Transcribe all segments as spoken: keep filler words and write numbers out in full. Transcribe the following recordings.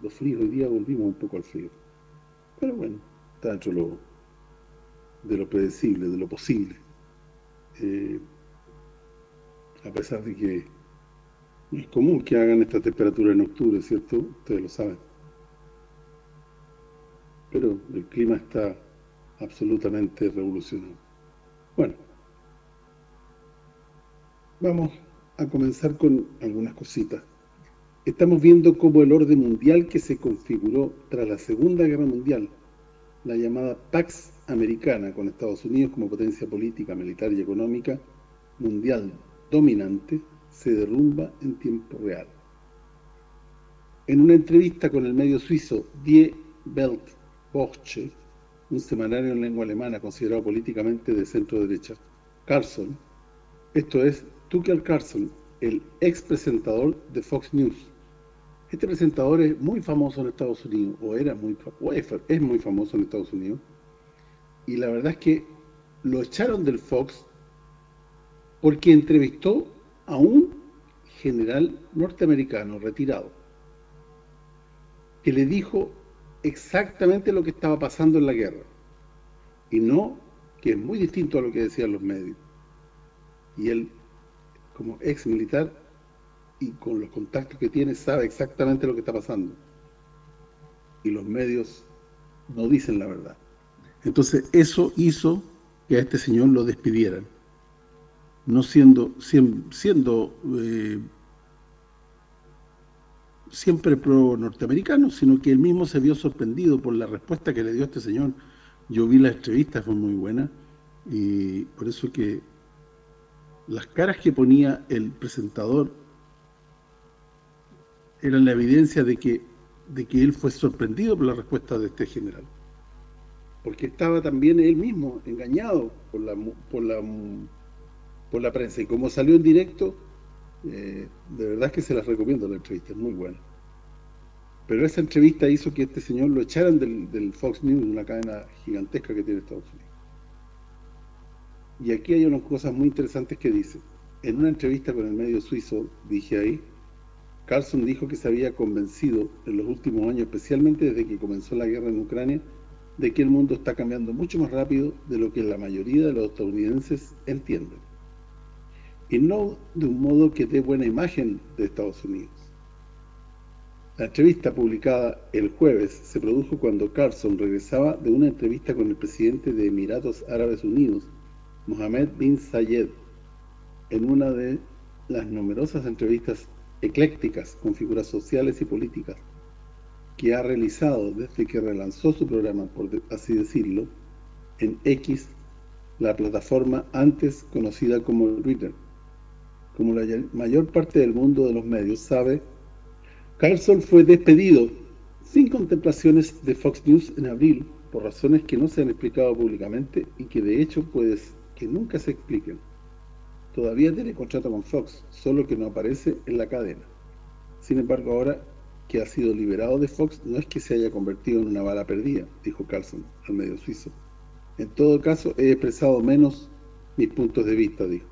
harto frío, hoy día volvimos un poco al frío. Pero bueno, está dentro de lo, de lo predecible, de lo posible. Eh, a pesar de que no es común que hagan esta temperatura en octubre, ¿cierto? Ustedes lo saben. Pero el clima está absolutamente revolucionado. Bueno, vamos a comenzar con algunas cositas. Estamos viendo cómo el orden mundial que se configuró tras la Segunda Guerra Mundial, la llamada Pax Americana, con Estados Unidos como potencia política, militar y económica mundial dominante, se derrumba en tiempo real. En una entrevista con el medio suizo Die Weltwoche, un semanario en lengua alemana considerado políticamente de centro-derecha, Carlson, esto es Tucker Carlson, el ex presentador de Fox News. Este presentador es muy famoso en Estados Unidos, o era muy o es, es muy famoso en Estados Unidos, y la verdad es que lo echaron del Fox porque entrevistó a un general norteamericano retirado, que le dijo exactamente lo que estaba pasando en la guerra, y no, que es muy distinto a lo que decían los medios. Y él, como ex militar, y con los contactos que tiene, sabe exactamente lo que está pasando. Y los medios no dicen la verdad. Entonces, eso hizo que a este señor lo despidieran. No siendo siendo eh, siempre pro-norteamericano, sino que él mismo se vio sorprendido por la respuesta que le dio a este señor. Yo vi la entrevista, fue muy buena, y por eso que las caras que ponía el presentador eran la evidencia de que de que él fue sorprendido por la respuesta de este general. Porque estaba también él mismo engañado por la por la por la prensa, y como salió en directo, eh, de verdad que se las recomiendo la entrevista, es muy buena. Pero esa entrevista hizo que este señor lo echaran del, del Fox News, una cadena gigantesca que tiene Estados Unidos. Y aquí hay unas cosas muy interesantes que dice. En una entrevista con el medio suizo, dije ahí, Carlson dijo que se había convencido en los últimos años, especialmente desde que comenzó la guerra en Ucrania, de que el mundo está cambiando mucho más rápido de lo que la mayoría de los estadounidenses entienden. Y no de un modo que dé buena imagen de Estados Unidos. La entrevista publicada el jueves se produjo cuando Carlson regresaba de una entrevista con el presidente de Emiratos Árabes Unidos, Mohammed bin Zayed, en una de las numerosas entrevistas eclécticas con figuras sociales y políticas que ha realizado desde que relanzó su programa, por así decirlo, en X, la plataforma antes conocida como Twitter. Como la mayor parte del mundo de los medios sabe, Carlson fue despedido sin contemplaciones de Fox News en abril por razones que no se han explicado públicamente y que de hecho puede que nunca se expliquen. Todavía tiene contrato con Fox, solo que no aparece en la cadena. Sin embargo, ahora que ha sido liberado de Fox, no es que se haya convertido en una bala perdida, dijo Carlson al medio suizo. En todo caso, he expresado menos mis puntos de vista, dijo.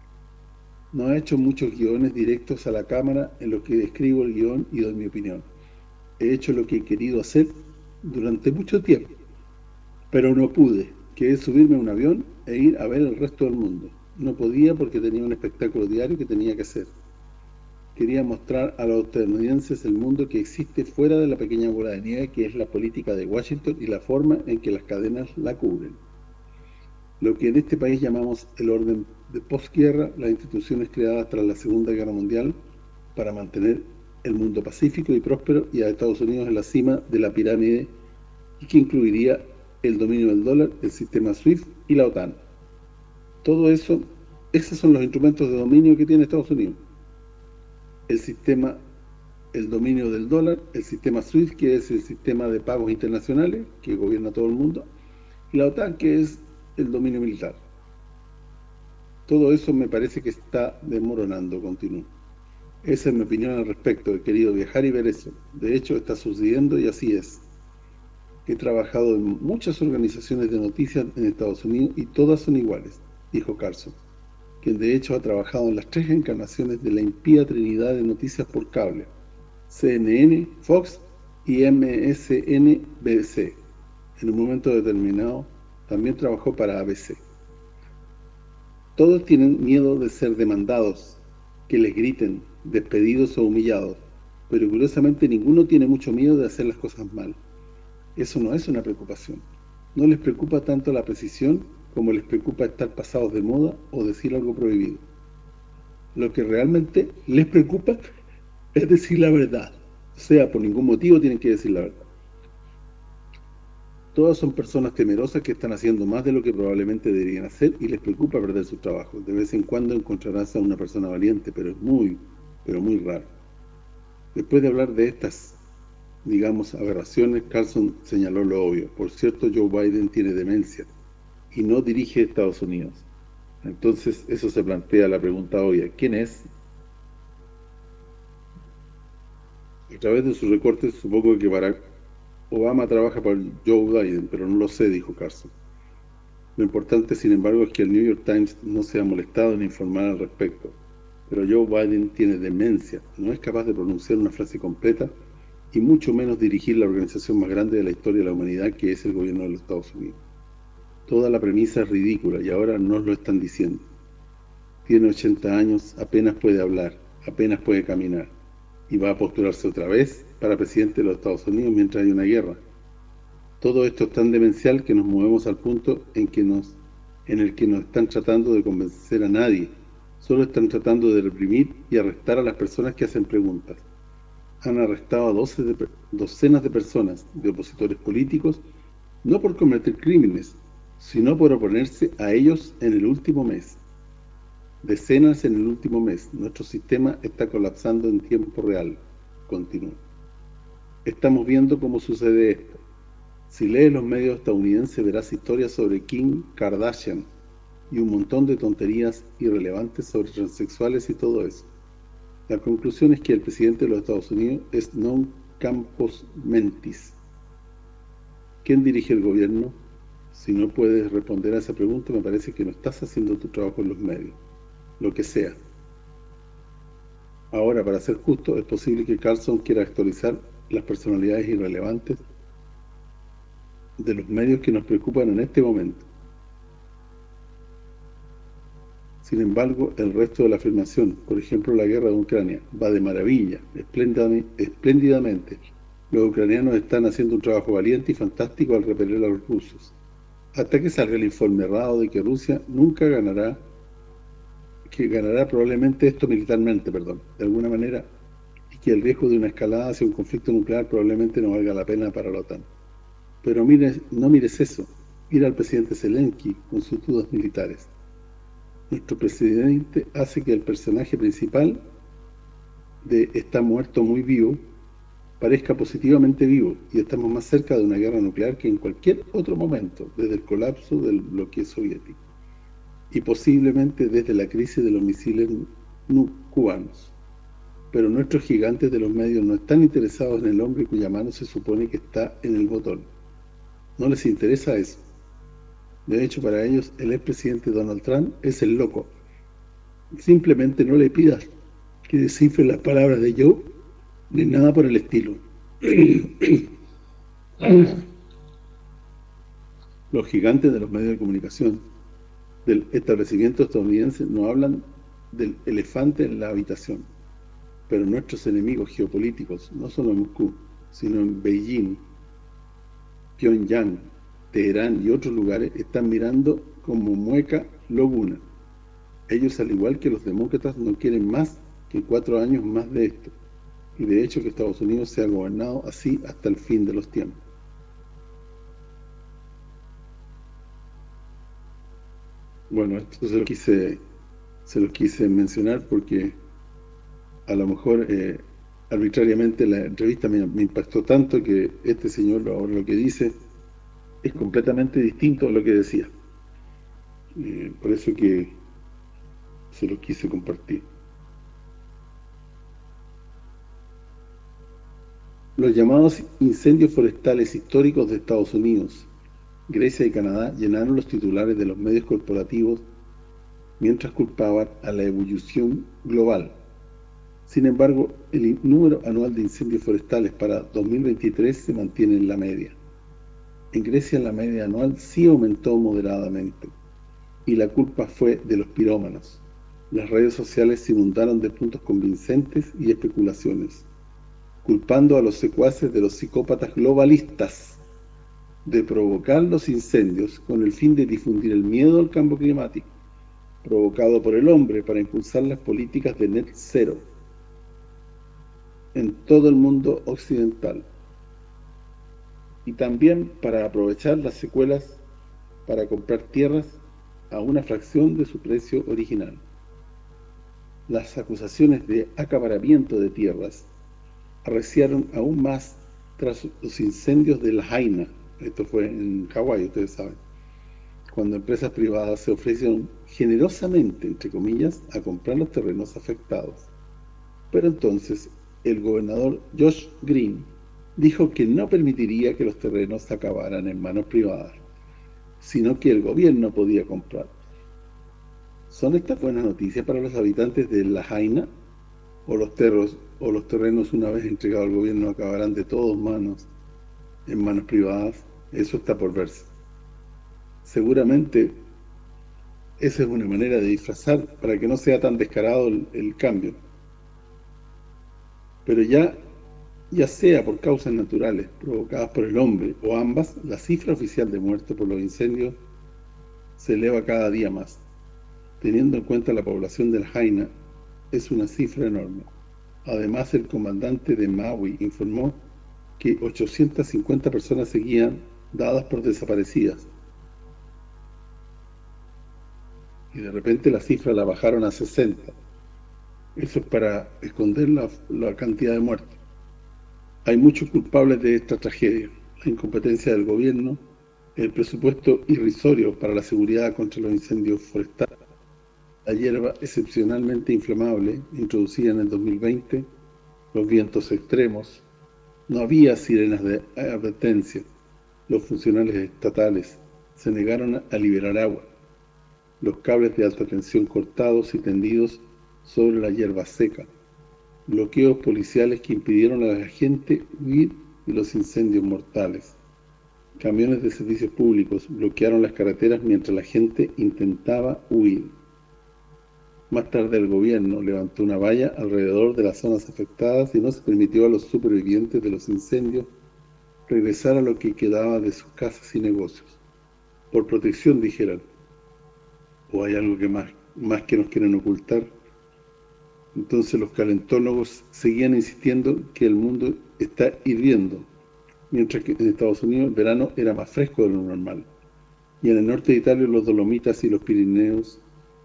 No he hecho muchos guiones directos a la cámara en los que escribo el guión y doy mi opinión. He hecho lo que he querido hacer durante mucho tiempo, pero no pude, que es subirme a un avión e ir a ver el resto del mundo. No podía porque tenía un espectáculo diario que tenía que hacer. Quería mostrar a los estadounidenses el mundo que existe fuera de la pequeña bola de nieve que es la política de Washington y la forma en que las cadenas la cubren. Lo que en este país llamamos el orden de posguerra, las instituciones creadas tras la Segunda Guerra Mundial para mantener el mundo pacífico y próspero y a Estados Unidos en la cima de la pirámide, y que incluiría el dominio del dólar, el sistema SWIFT y la OTAN. Todo eso, esos son los instrumentos de dominio que tiene Estados Unidos. El sistema, el dominio del dólar, el sistema SWIFT, que es el sistema de pagos internacionales que gobierna todo el mundo, y la OTAN, que es el dominio militar. Todo eso me parece que está desmoronando, continúo. Esa es mi opinión al respecto. He querido viajar y ver eso. De hecho, está sucediendo y así es. He trabajado en muchas organizaciones de noticias en Estados Unidos y todas son iguales, dijo Carlson, quien de hecho ha trabajado en las tres encarnaciones de la impía trinidad de noticias por cable, C N N, Fox y M S N B C. En un momento determinado también trabajó para A B C. Todos tienen miedo de ser demandados, que les griten, despedidos o humillados, pero curiosamente ninguno tiene mucho miedo de hacer las cosas mal. Eso no es una preocupación. No les preocupa tanto la precisión como les preocupa estar pasados de moda o decir algo prohibido. Lo que realmente les preocupa es decir la verdad. O sea, por ningún motivo tienen que decir la verdad. Todas son personas temerosas que están haciendo más de lo que probablemente deberían hacer y les preocupa perder su trabajo. De vez en cuando encontrarás a una persona valiente, pero es muy, pero muy raro. Después de hablar de estas, digamos, aberraciones, Carlson señaló lo obvio. Por cierto, Joe Biden tiene demencia y no dirige Estados Unidos. Entonces, eso se plantea la pregunta obvia. ¿Quién es? A través de sus recortes, supongo que Barack Obama trabaja para Joe Biden, pero no lo sé, dijo Carlson. Lo importante, sin embargo, es que el New York Times no se ha molestado en informar al respecto. Pero Joe Biden tiene demencia, no es capaz de pronunciar una frase completa y mucho menos dirigir la organización más grande de la historia de la humanidad, que es el gobierno de los Estados Unidos. Toda la premisa es ridícula y ahora nos lo están diciendo. Tiene ochenta años, apenas puede hablar, apenas puede caminar, y va a postularse otra vez para presidente de los Estados Unidos mientras hay una guerra. Todo esto es tan demencial que nos movemos al punto en que nos en el que no están tratando de convencer a nadie, solo están tratando de reprimir y arrestar a las personas que hacen preguntas. Han arrestado a doce de, docenas de personas, de opositores políticos, no por cometer crímenes, sino por oponerse a ellos en el último mes. Decenas en el último mes. Nuestro sistema está colapsando en tiempo real. Continúa. Estamos viendo cómo sucede esto. Si lees los medios estadounidenses verás historias sobre Kim Kardashian y un montón de tonterías irrelevantes sobre transexuales y todo eso. La conclusión es que el presidente de los Estados Unidos es non campos mentis. ¿Quién dirige el gobierno? Si no puedes responder a esa pregunta, me parece que no estás haciendo tu trabajo en los medios. Lo que sea. Ahora, para ser justo, es posible que Carlson quiera actualizar las personalidades irrelevantes de los medios que nos preocupan en este momento. Sin embargo, el resto de la afirmación, por ejemplo, la guerra de Ucrania, va de maravilla, espléndidamente. Los ucranianos están haciendo un trabajo valiente y fantástico al repeler a los rusos. Hasta que salga el informe errado de que Rusia nunca ganará, que ganará probablemente esto militarmente, perdón, de alguna manera, y que el riesgo de una escalada hacia un conflicto nuclear probablemente no valga la pena para la OTAN. Pero mire, no mires eso, mira al presidente Zelensky con sus dudas militares. Nuestro presidente hace que el personaje principal de está muerto muy vivo parezca positivamente vivo, y estamos más cerca de una guerra nuclear que en cualquier otro momento, desde el colapso del bloqueo soviético, y posiblemente desde la crisis de los misiles cubanos. Pero nuestros gigantes de los medios no están interesados en el hombre cuya mano se supone que está en el botón. No les interesa eso. De hecho, para ellos, el expresidente Donald Trump es el loco. Simplemente no le pidas que descifre las palabras de Joe, ni nada por el estilo. Los gigantes de los medios de comunicación del establecimiento estadounidense no hablan del elefante en la habitación. Pero nuestros enemigos geopolíticos, no solo en Moscú, sino en Beijing, Pyongyang, Teherán y otros lugares, están mirando como mueca lobuna. Ellos, al igual que los demócratas, no quieren más que cuatro años más de esto, y de hecho que Estados Unidos sea gobernado así hasta el fin de los tiempos. Bueno, esto se lo quise, se lo quise mencionar porque a lo mejor eh, arbitrariamente la entrevista me, me impactó tanto que este señor ahora lo que dice es completamente distinto a lo que decía. Eh, por eso que se lo quise compartir. Los llamados incendios forestales históricos de Estados Unidos, Grecia y Canadá llenaron los titulares de los medios corporativos mientras culpaban a la ebullición global. Sin embargo, el número anual de incendios forestales para dos mil veintitrés se mantiene en la media. En Grecia la media anual sí aumentó moderadamente, y la culpa fue de los pirómanos. Las redes sociales se inundaron de puntos convincentes y especulaciones, culpando a los secuaces de los psicópatas globalistas de provocar los incendios con el fin de difundir el miedo al cambio climático provocado por el hombre para impulsar las políticas de net cero en todo el mundo occidental, y también para aprovechar las secuelas para comprar tierras a una fracción de su precio original. Las acusaciones de acaparamiento de tierras arreciaron aún más tras los incendios de La Haina. Esto fue en Hawái, ustedes saben, cuando empresas privadas se ofrecieron generosamente, entre comillas, a comprar los terrenos afectados. Pero entonces el gobernador Josh Green dijo que no permitiría que los terrenos acabaran en manos privadas, sino que el gobierno podía comprar. ¿Son estas buenas noticias para los habitantes de La Haina? ¿O los, terros, o los terrenos, una vez entregados al gobierno, acabarán de todos manos en manos privadas? Eso está por verse. Seguramente esa es una manera de disfrazar para que no sea tan descarado el, el cambio. Pero ya, ya sea por causas naturales provocadas por el hombre o ambas, la cifra oficial de muertos por los incendios se eleva cada día más. Teniendo en cuenta la población de La Haina, es una cifra enorme. Además, el comandante de Maui informó que ochocientas cincuenta personas seguían dadas por desaparecidas. Y de repente la cifra la bajaron a sesenta. Eso es para esconder la, la cantidad de muertos. Hay muchos culpables de esta tragedia: la incompetencia del gobierno, el presupuesto irrisorio para la seguridad contra los incendios forestales, la hierba excepcionalmente inflamable introducida en el dos mil veinte, los vientos extremos. No había sirenas de advertencia. Los funcionarios estatales se negaron a liberar agua. Los cables de alta tensión cortados y tendidos sobre la hierba seca. Bloqueos policiales que impidieron a la gente huir de los incendios mortales. Camiones de servicios públicos bloquearon las carreteras mientras la gente intentaba huir. Más tarde el gobierno levantó una valla alrededor de las zonas afectadas y no se permitió a los supervivientes de los incendios regresar a lo que quedaba de sus casas y negocios. Por protección, dijeron. ¿O hay algo que más, más que nos quieren ocultar? Entonces los calentólogos seguían insistiendo que el mundo está hirviendo, mientras que en Estados Unidos el verano era más fresco de lo normal. Y en el norte de Italia, los Dolomitas y los Pirineos,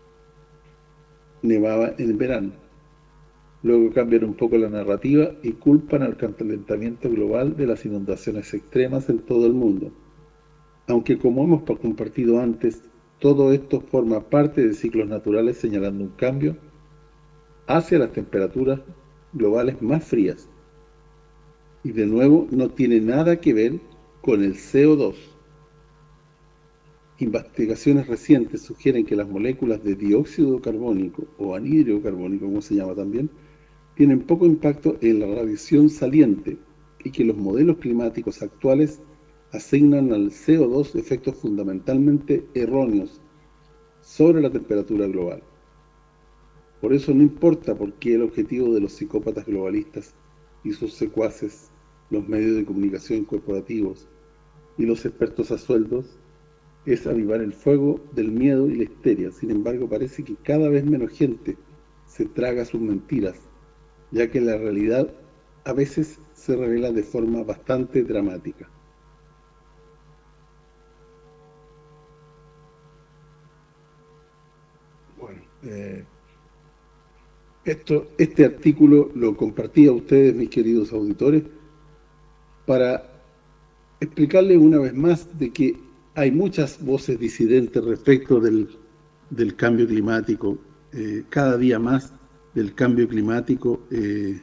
nevaba en verano. Luego cambian un poco la narrativa y culpan al calentamiento global de las inundaciones extremas en todo el mundo. Aunque, como hemos compartido antes, todo esto forma parte de ciclos naturales señalando un cambio hacia las temperaturas globales más frías. Y de nuevo no tiene nada que ver con el C O dos. Investigaciones recientes sugieren que las moléculas de dióxido carbónico o anhídrido carbónico, como se llama también, tienen poco impacto en la radiación saliente y que los modelos climáticos actuales asignan al C O dos efectos fundamentalmente erróneos sobre la temperatura global. Por eso no importa por qué el objetivo de los psicópatas globalistas y sus secuaces, los medios de comunicación corporativos y los expertos a sueldos, es avivar el fuego del miedo y la histeria. Sin embargo, parece que cada vez menos gente se traga sus mentiras, ya que la realidad a veces se revela de forma bastante dramática. Bueno, eh, esto, este artículo lo compartí a ustedes, mis queridos auditores, para explicarles una vez más de que hay muchas voces disidentes respecto del, del cambio climático, eh, cada día más del cambio climático eh,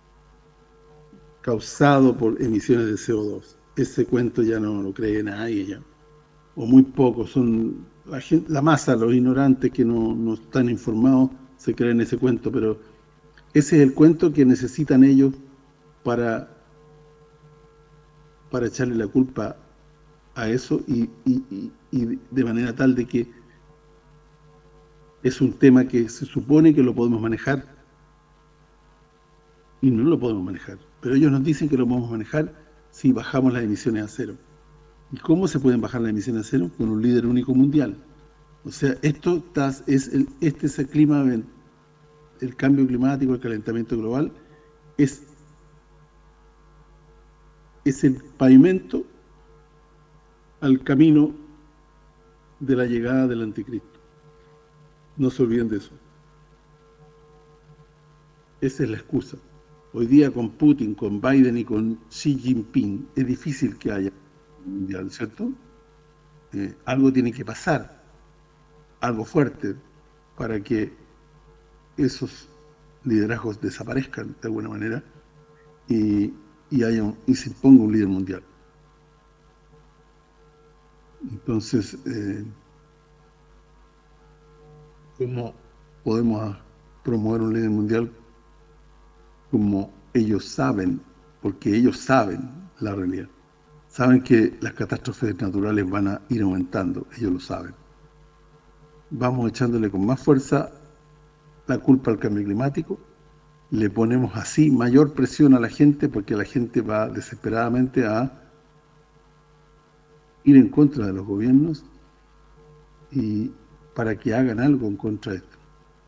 causado por emisiones de C O dos. Ese cuento ya no lo cree nadie ya, o muy pocos. Son la, gente, la masa, los ignorantes que no, no están informados, se creen ese cuento, pero ese es el cuento que necesitan ellos para, para echarle la culpa a eso y, y, y, y de manera tal de que es un tema que se supone que lo podemos manejar y no lo podemos manejar. Pero ellos nos dicen que lo podemos manejar si bajamos las emisiones a cero. ¿Y cómo se pueden bajar las emisiones a cero? Con un líder único mundial. O sea, esto es el, este es el clima, el cambio climático, el calentamiento global, es, es el pavimento al camino de la llegada del anticristo. No se olviden de eso. Esa es la excusa. Hoy día con Putin, con Biden y con Xi Jinping, es difícil que haya un mundial, ¿cierto? Eh, algo tiene que pasar, algo fuerte, para que esos liderazgos desaparezcan de alguna manera y, y, haya un, y se imponga un líder mundial. Entonces, eh, ¿cómo podemos promover un líder mundial? Como ellos saben, porque ellos saben la realidad. Saben que las catástrofes naturales van a ir aumentando, ellos lo saben. Vamos echándole con más fuerza la culpa al cambio climático, le ponemos así mayor presión a la gente porque la gente va desesperadamente a ir en contra de los gobiernos y para que hagan algo en contra de esto.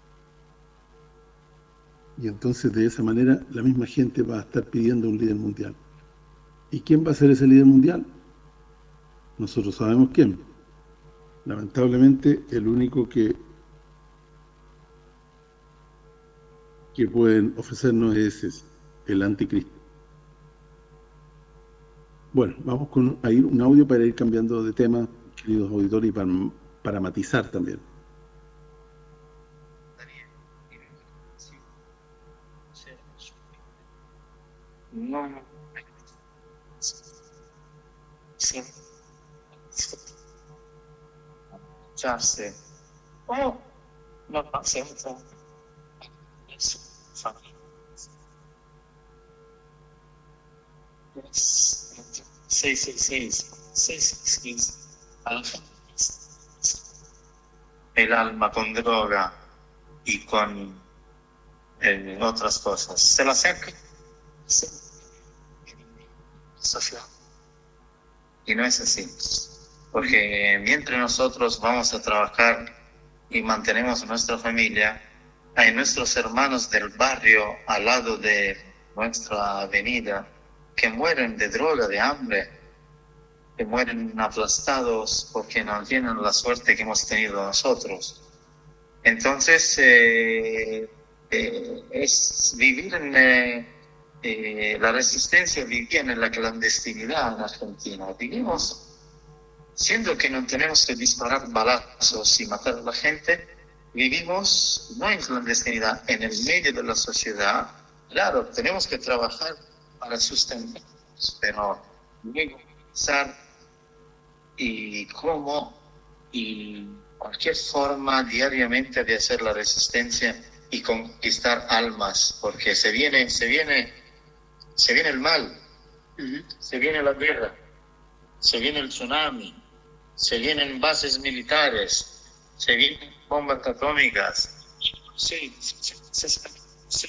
Y entonces de esa manera la misma gente va a estar pidiendo un líder mundial. ¿Y quién va a ser ese líder mundial? Nosotros sabemos quién. Lamentablemente el único que que pueden ofrecernos es ese, el anticristo. Bueno, vamos con a ir un audio para ir cambiando de tema, queridos auditores, y para, para matizar también. No, no. Sí. Ya sé. Oh, no paciencia. Seis, seis, seis, seis, seis, el alma con droga y con eh, otras cosas. ¿Se lo acerca? Sí. Social. Y no es así. Porque mientras nosotros vamos a trabajar y mantenemos nuestra familia, hay nuestros hermanos del barrio al lado de nuestra avenida que mueren de droga, de hambre, que mueren aplastados porque no tienen la suerte que hemos tenido nosotros. Entonces, eh, eh, es vivir en eh, eh, la resistencia, vivir en la clandestinidad en Argentina. Vivimos, siendo que no tenemos que disparar balazos y matar a la gente, vivimos no en clandestinidad, en el medio de la sociedad. Claro, tenemos que trabajar para sustentarnos, pero luego pensar y cómo y cualquier forma diariamente de hacer la resistencia y conquistar almas, porque se viene, se viene, se viene el mal, uh-huh. Se viene la guerra, se viene el tsunami, se vienen bases militares, se vienen bombas atómicas, sí, se, se, se, se,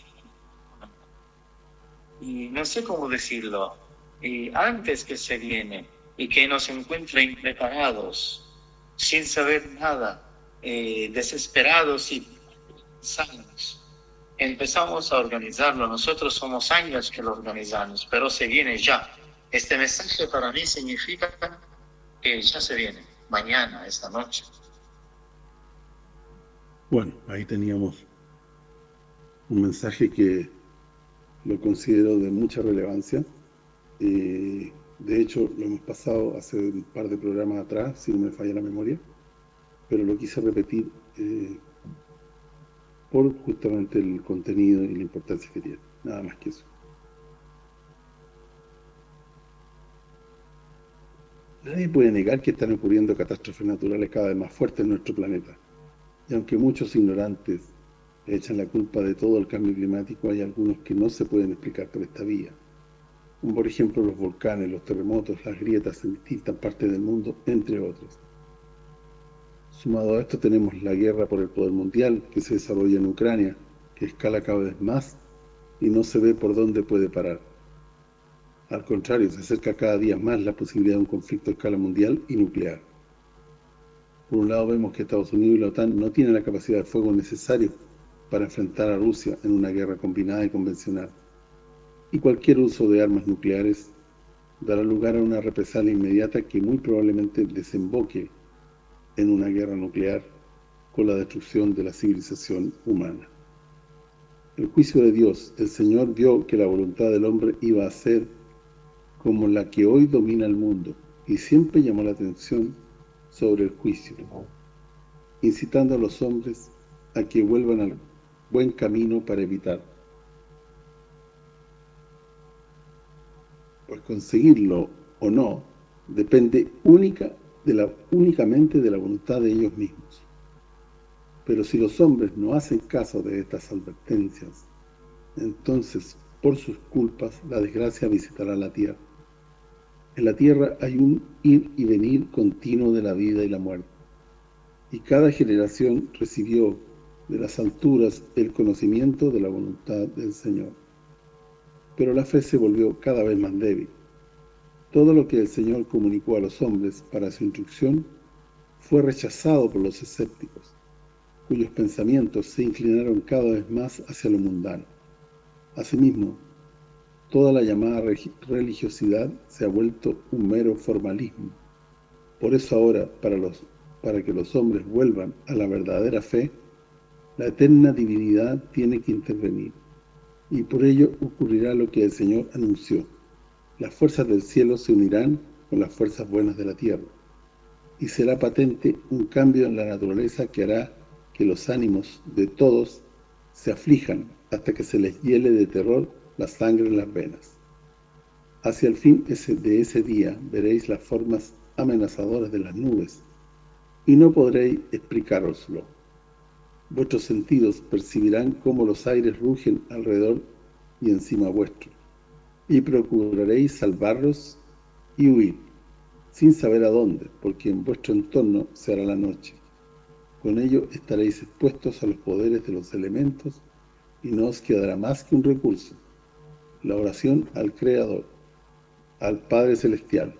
y no sé cómo decirlo, y antes que se viene y que nos encuentra impreparados, sin saber nada, eh, desesperados y sanos, empezamos a organizarlo. Nosotros somos años que lo organizamos, pero se viene ya. Este mensaje para mí significa que ya se viene, mañana, esta noche. Bueno, ahí teníamos un mensaje que lo considero de mucha relevancia. Eh, de hecho, lo hemos pasado hace un par de programas atrás, si no me falla la memoria, pero lo quise repetir eh, por justamente el contenido y la importancia que tiene, nada más que eso. Nadie puede negar que están ocurriendo catástrofes naturales cada vez más fuertes en nuestro planeta. Y aunque muchos ignorantes echan la culpa de todo el cambio climático, hay algunos que no se pueden explicar por esta vía. Como por ejemplo los volcanes, los terremotos, las grietas en distintas partes del mundo, entre otros. Sumado a esto tenemos la guerra por el poder mundial que se desarrolla en Ucrania, que escala cada vez más y no se ve por dónde puede parar. Al contrario, se acerca cada día más la posibilidad de un conflicto a escala mundial y nuclear. Por un lado vemos que Estados Unidos y la OTAN no tienen la capacidad de fuego necesaria para enfrentar a Rusia en una guerra combinada y convencional. Y cualquier uso de armas nucleares dará lugar a una represalia inmediata que muy probablemente desemboque en una guerra nuclear con la destrucción de la civilización humana. El juicio de Dios, el Señor vio que la voluntad del hombre iba a ser como la que hoy domina el mundo y siempre llamó la atención sobre el juicio, incitando a los hombres a que vuelvan al buen camino para evitar, pues conseguirlo o no depende única de la únicamente de la voluntad de ellos mismos. Pero si los hombres no hacen caso de estas advertencias, entonces por sus culpas la desgracia visitará la tierra. En la tierra hay un ir y venir continuo de la vida y la muerte, y cada generación recibió de las alturas el conocimiento de la voluntad del Señor. Pero la fe se volvió cada vez más débil. Todo lo que el Señor comunicó a los hombres para su instrucción fue rechazado por los escépticos, cuyos pensamientos se inclinaron cada vez más hacia lo mundano. Asimismo, toda la llamada religiosidad se ha vuelto un mero formalismo. Por eso ahora, para los para que los hombres vuelvan a la verdadera fe, la eterna divinidad tiene que intervenir. Y por ello ocurrirá lo que el Señor anunció. Las fuerzas del cielo se unirán con las fuerzas buenas de la tierra. Y será patente un cambio en la naturaleza que hará que los ánimos de todos se aflijan hasta que se les hiele de terror la sangre en las venas. Hacia el fin ese, de ese día veréis las formas amenazadoras de las nubes, y no podréis explicároslo. Vuestros sentidos percibirán cómo los aires rugen alrededor y encima vuestro, y procuraréis salvarlos y huir, sin saber a dónde, porque en vuestro entorno se hará la noche. Con ello estaréis expuestos a los poderes de los elementos y no os quedará más que un recurso, la oración al Creador, al Padre Celestial.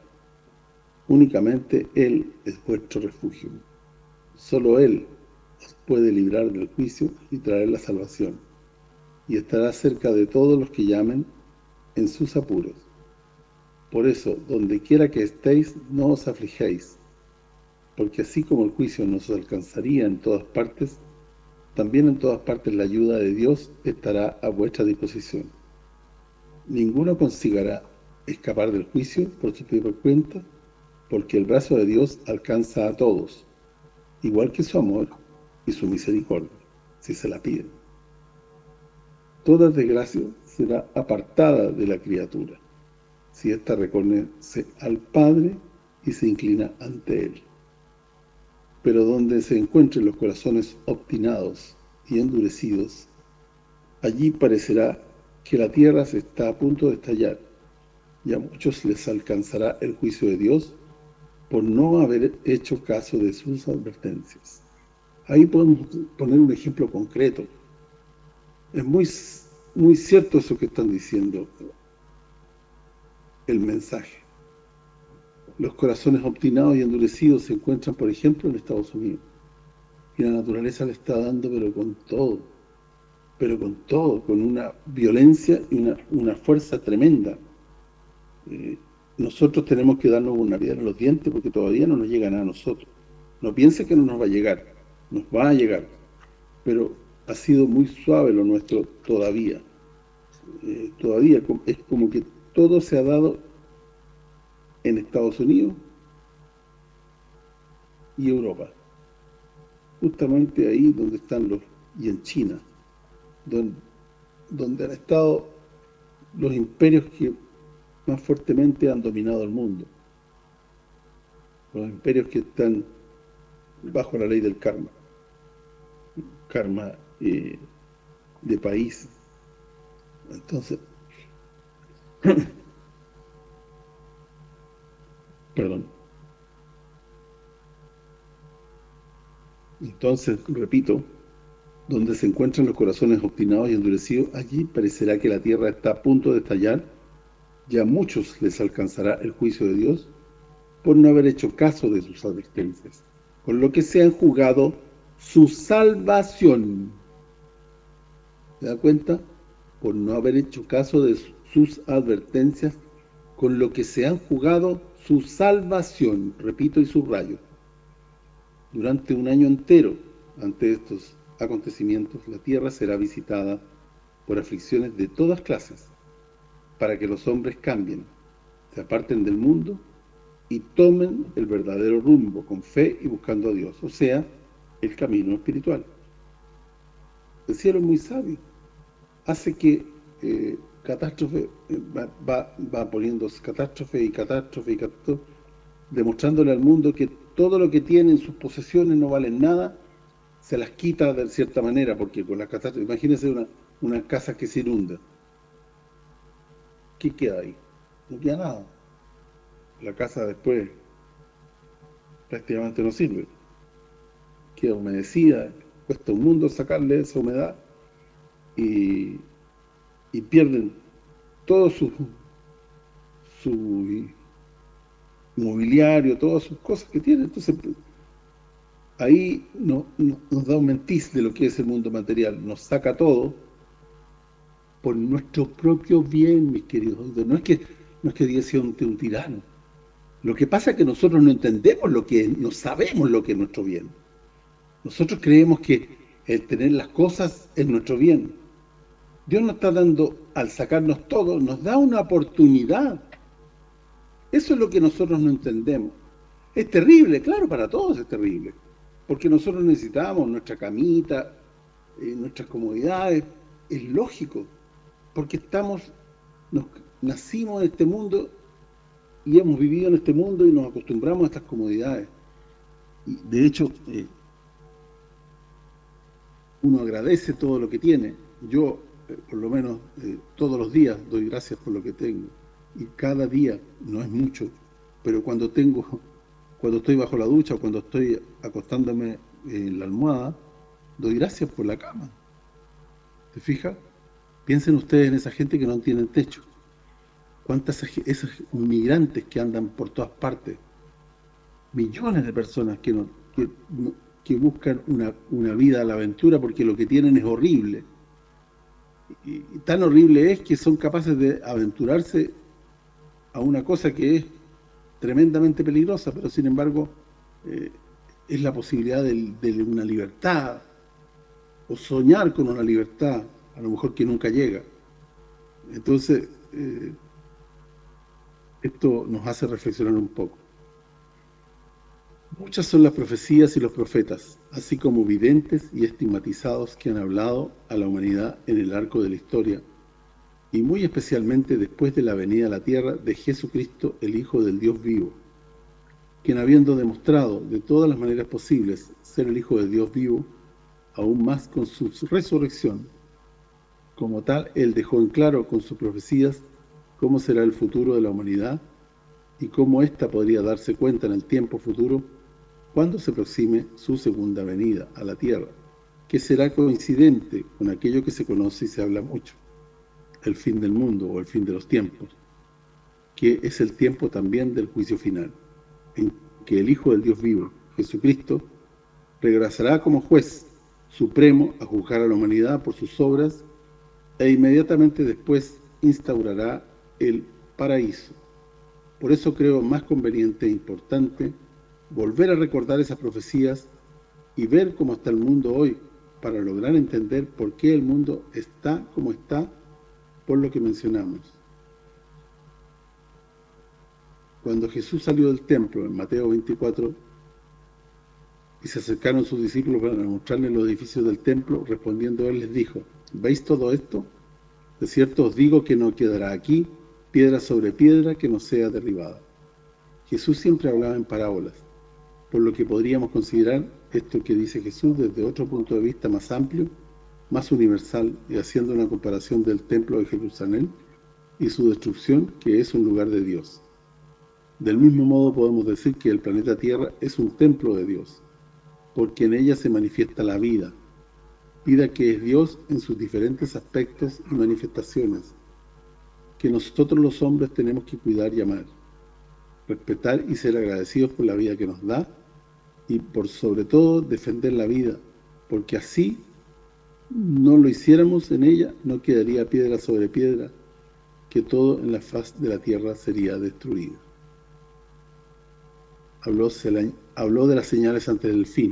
Únicamente Él es vuestro refugio. Solo Él os puede librar del juicio y traer la salvación, y estará cerca de todos los que llamen en sus apuros. Por eso, donde quiera que estéis, no os aflijéis, porque así como el juicio nos alcanzaría en todas partes, también en todas partes la ayuda de Dios estará a vuestra disposición. Ninguno conseguirá escapar del juicio por su propia cuenta, porque el brazo de Dios alcanza a todos, igual que su amor y su misericordia, si se la piden. Toda desgracia será apartada de la criatura, si ésta reconoce al Padre y se inclina ante Él. Pero donde se encuentren los corazones obstinados y endurecidos, allí parecerá que la tierra se está a punto de estallar, y a muchos les alcanzará el juicio de Dios por no haber hecho caso de sus advertencias. Ahí podemos poner un ejemplo concreto. Es muy, muy cierto eso que están diciendo, el mensaje. Los corazones obstinados y endurecidos se encuentran, por ejemplo, en Estados Unidos. Y la naturaleza le está dando, pero con todo, pero con todo, con una violencia y una, una fuerza tremenda. Eh, nosotros tenemos que darnos una piedra en los dientes porque todavía no nos llegan a nosotros. No piense que no nos va a llegar, nos va a llegar, pero ha sido muy suave lo nuestro todavía. Eh, todavía es como que todo se ha dado en Estados Unidos y Europa. Justamente ahí donde están los, y en China, donde, donde han estado los imperios que más fuertemente han dominado el mundo. Los imperios que están bajo la ley del karma. Karma, eh, de país. Entonces, perdón. Entonces, repito, donde se encuentran los corazones obstinados y endurecidos, allí parecerá que la tierra está a punto de estallar, y a muchos les alcanzará el juicio de Dios por no haber hecho caso de sus advertencias, con lo que se han jugado su salvación. ¿Se da cuenta? Por no haber hecho caso de sus advertencias, con lo que se han jugado su salvación. Repito y subrayo. Durante un año entero, ante estos acontecimientos, la tierra será visitada por aflicciones de todas clases, para que los hombres cambien, se aparten del mundo y tomen el verdadero rumbo, con fe y buscando a Dios, o sea, el camino espiritual. El cielo es muy sabio, hace que eh, catástrofe, eh, va, va, va poniendo catástrofe y catástrofe y catástrofe, demostrándole al mundo que todo lo que tiene en sus posesiones no valen nada, se las quita de cierta manera, porque con las catástrofes, imagínense una, una casa que se inunda. ¿Qué queda ahí? No queda nada. La casa después prácticamente no sirve. Queda humedecida, cuesta un mundo sacarle esa humedad y, y pierden todo su, su mobiliario, todas sus cosas que tienen. Entonces, ahí no, no, nos da un mentiz de lo que es el mundo material, nos saca todo por nuestro propio bien, mis queridos. No es que no es que Dios sea un, un tirano. Lo que pasa es que nosotros no entendemos lo que es, no sabemos lo que es nuestro bien. Nosotros creemos que el tener las cosas es nuestro bien. Dios nos está dando, al sacarnos todo, nos da una oportunidad. Eso es lo que nosotros no entendemos. Es terrible, claro, para todos es terrible. Porque nosotros necesitamos nuestra camita, eh, nuestras comodidades. Es lógico. Porque estamos, nos nacimos en este mundo y hemos vivido en este mundo y nos acostumbramos a estas comodidades. Y de hecho, eh, uno agradece todo lo que tiene. Yo, eh, por lo menos, eh, todos los días doy gracias por lo que tengo. Y cada día, no es mucho, pero cuando tengo, cuando estoy bajo la ducha o cuando estoy acostándome en la almohada, doy gracias por la cama. ¿Te fijas? Piensen ustedes en esa gente que no tiene techo. ¿Cuántas esos migrantes que andan por todas partes? Millones de personas que no que, que buscan una, una vida a la aventura porque lo que tienen es horrible. Y, y tan horrible es que son capaces de aventurarse a una cosa que es tremendamente peligrosa, pero sin embargo eh, es la posibilidad de, de una libertad, o soñar con una libertad, a lo mejor que nunca llega. Entonces, eh, esto nos hace reflexionar un poco. Muchas son las profecías y los profetas, así como videntes y estigmatizados que han hablado a la humanidad en el arco de la historia, y muy especialmente después de la venida a la tierra de Jesucristo, el Hijo del Dios vivo, quien habiendo demostrado de todas las maneras posibles ser el Hijo de Dios vivo, aún más con su resurrección, como tal, Él dejó en claro con sus profecías cómo será el futuro de la humanidad y cómo ésta podría darse cuenta en el tiempo futuro cuando se aproxime su segunda venida a la tierra, que será coincidente con aquello que se conoce y se habla mucho, el fin del mundo o el fin de los tiempos, que es el tiempo también del juicio final, en que el Hijo del Dios vivo, Jesucristo, regresará como juez supremo a juzgar a la humanidad por sus obras e inmediatamente después instaurará el paraíso. Por eso creo más conveniente e importante volver a recordar esas profecías y ver cómo está el mundo hoy para lograr entender por qué el mundo está como está por lo que mencionamos. Cuando Jesús salió del templo en Mateo veinticuatro y se acercaron sus discípulos para mostrarles los edificios del templo, respondiendo él les dijo: ¿veis todo esto? De cierto os digo que no quedará aquí piedra sobre piedra que no sea derribada. Jesús siempre hablaba en parábolas, por lo que podríamos considerar esto que dice Jesús desde otro punto de vista más amplio más universal y haciendo una comparación del templo de Jerusalén y su destrucción, que es un lugar de Dios. Del mismo modo podemos decir que el planeta Tierra es un templo de Dios, porque en ella se manifiesta la vida, vida que es Dios en sus diferentes aspectos y manifestaciones, que nosotros los hombres tenemos que cuidar y amar, respetar y ser agradecidos por la vida que nos da, y por sobre todo defender la vida, porque así no lo hiciéramos en ella, no quedaría piedra sobre piedra, que todo en la faz de la tierra sería destruido. Habló, habló de las señales antes del fin.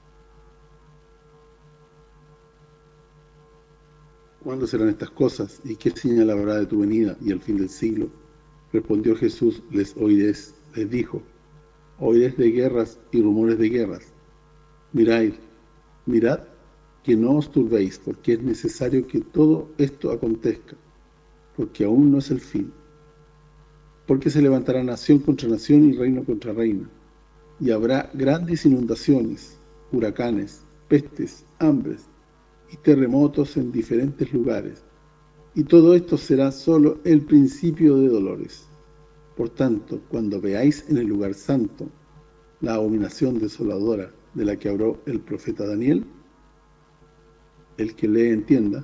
¿Cuándo serán estas cosas? ¿Y qué señal habrá de tu venida y el fin del siglo? Respondió Jesús, les oiréis, les dijo, oiréis de guerras y rumores de guerras. Mirad, mirad que no os turbéis, porque es necesario que todo esto acontezca, porque aún no es el fin. Porque se levantará nación contra nación y reino contra reino, y habrá grandes inundaciones, huracanes, pestes, hambres y terremotos en diferentes lugares, y todo esto será solo el principio de dolores. Por tanto, cuando veáis en el lugar santo la abominación desoladora de la que habló el profeta Daniel, el que lee entienda,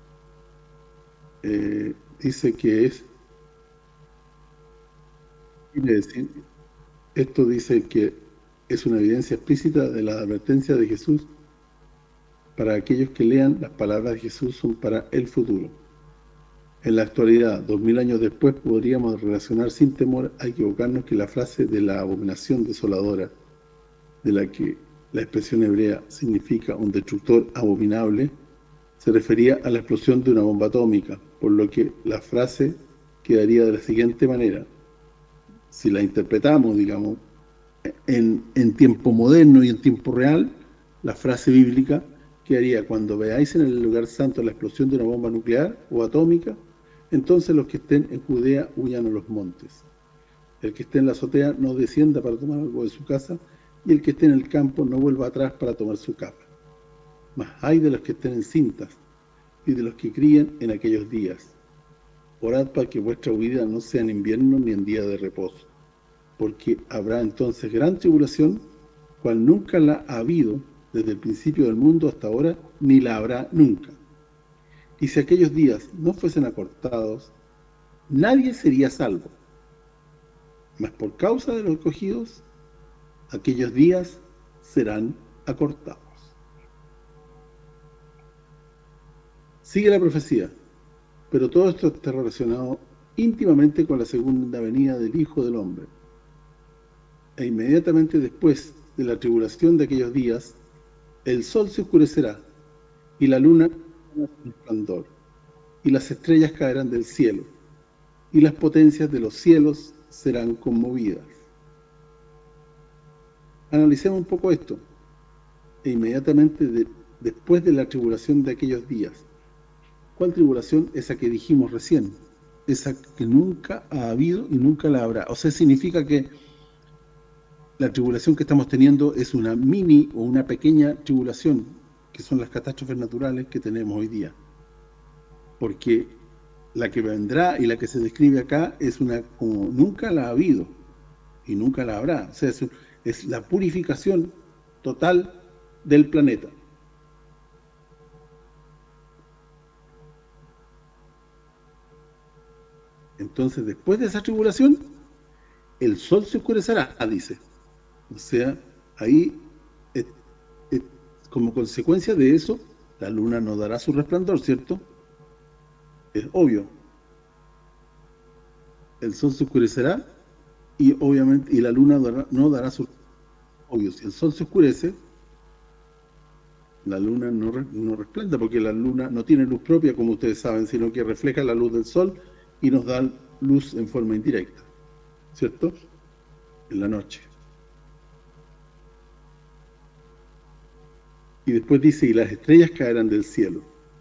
eh, dice que es, quiere decir, esto dice que es una evidencia explícita de la advertencia de Jesús. Para aquellos que lean, las palabras de Jesús son para el futuro. En la actualidad, dos mil años después, podríamos relacionar sin temor a equivocarnos que la frase de la abominación desoladora, de la que la expresión hebrea significa un destructor abominable, se refería a la explosión de una bomba atómica, por lo que la frase quedaría de la siguiente manera. Si la interpretamos, digamos, en, en tiempo moderno y en tiempo real, la frase bíblica quedaría: cuando veáis en el lugar santo la explosión de una bomba nuclear o atómica, entonces los que estén en Judea huyan a los montes. El que esté en la azotea no descienda para tomar algo de su casa, y el que esté en el campo no vuelva atrás para tomar su capa. Mas hay de los que estén en cintas, y de los que críen en aquellos días. Orad para que vuestra huida no sea en invierno ni en día de reposo, porque habrá entonces gran tribulación, cual nunca la ha habido desde el principio del mundo hasta ahora, ni la habrá nunca. Y si aquellos días no fuesen acortados, nadie sería salvo. Mas por causa de los escogidos, aquellos días serán acortados. Sigue la profecía, pero todo esto está relacionado íntimamente con la segunda venida del Hijo del Hombre. E inmediatamente después de la tribulación de aquellos días, el sol se oscurecerá, y la luna tendrá su resplandor, y las estrellas caerán del cielo, y las potencias de los cielos serán conmovidas. Analicemos un poco esto. E inmediatamente de, después de la tribulación de aquellos días. ¿Cuál tribulación? Esa que dijimos recién. Esa que nunca ha habido y nunca la habrá. O sea, significa que la tribulación que estamos teniendo es una mini o una pequeña tribulación, que son las catástrofes naturales que tenemos hoy día. Porque la que vendrá y la que se describe acá es una como nunca la ha habido y nunca la habrá. O sea, es, es la purificación total del planeta. Entonces, después de esa tribulación, el sol se oscurecerá, dice. O sea, ahí, es, es, como consecuencia de eso, la luna no dará su resplandor, ¿cierto? Es obvio. El sol se oscurecerá y obviamente y la luna dará, no dará su obvio. Si el sol se oscurece, la luna no, no resplenda, porque la luna no tiene luz propia, como ustedes saben, sino que refleja la luz del sol y nos da luz en forma indirecta, ¿cierto? En la noche. Y después dice, y las estrellas caerán del cielo.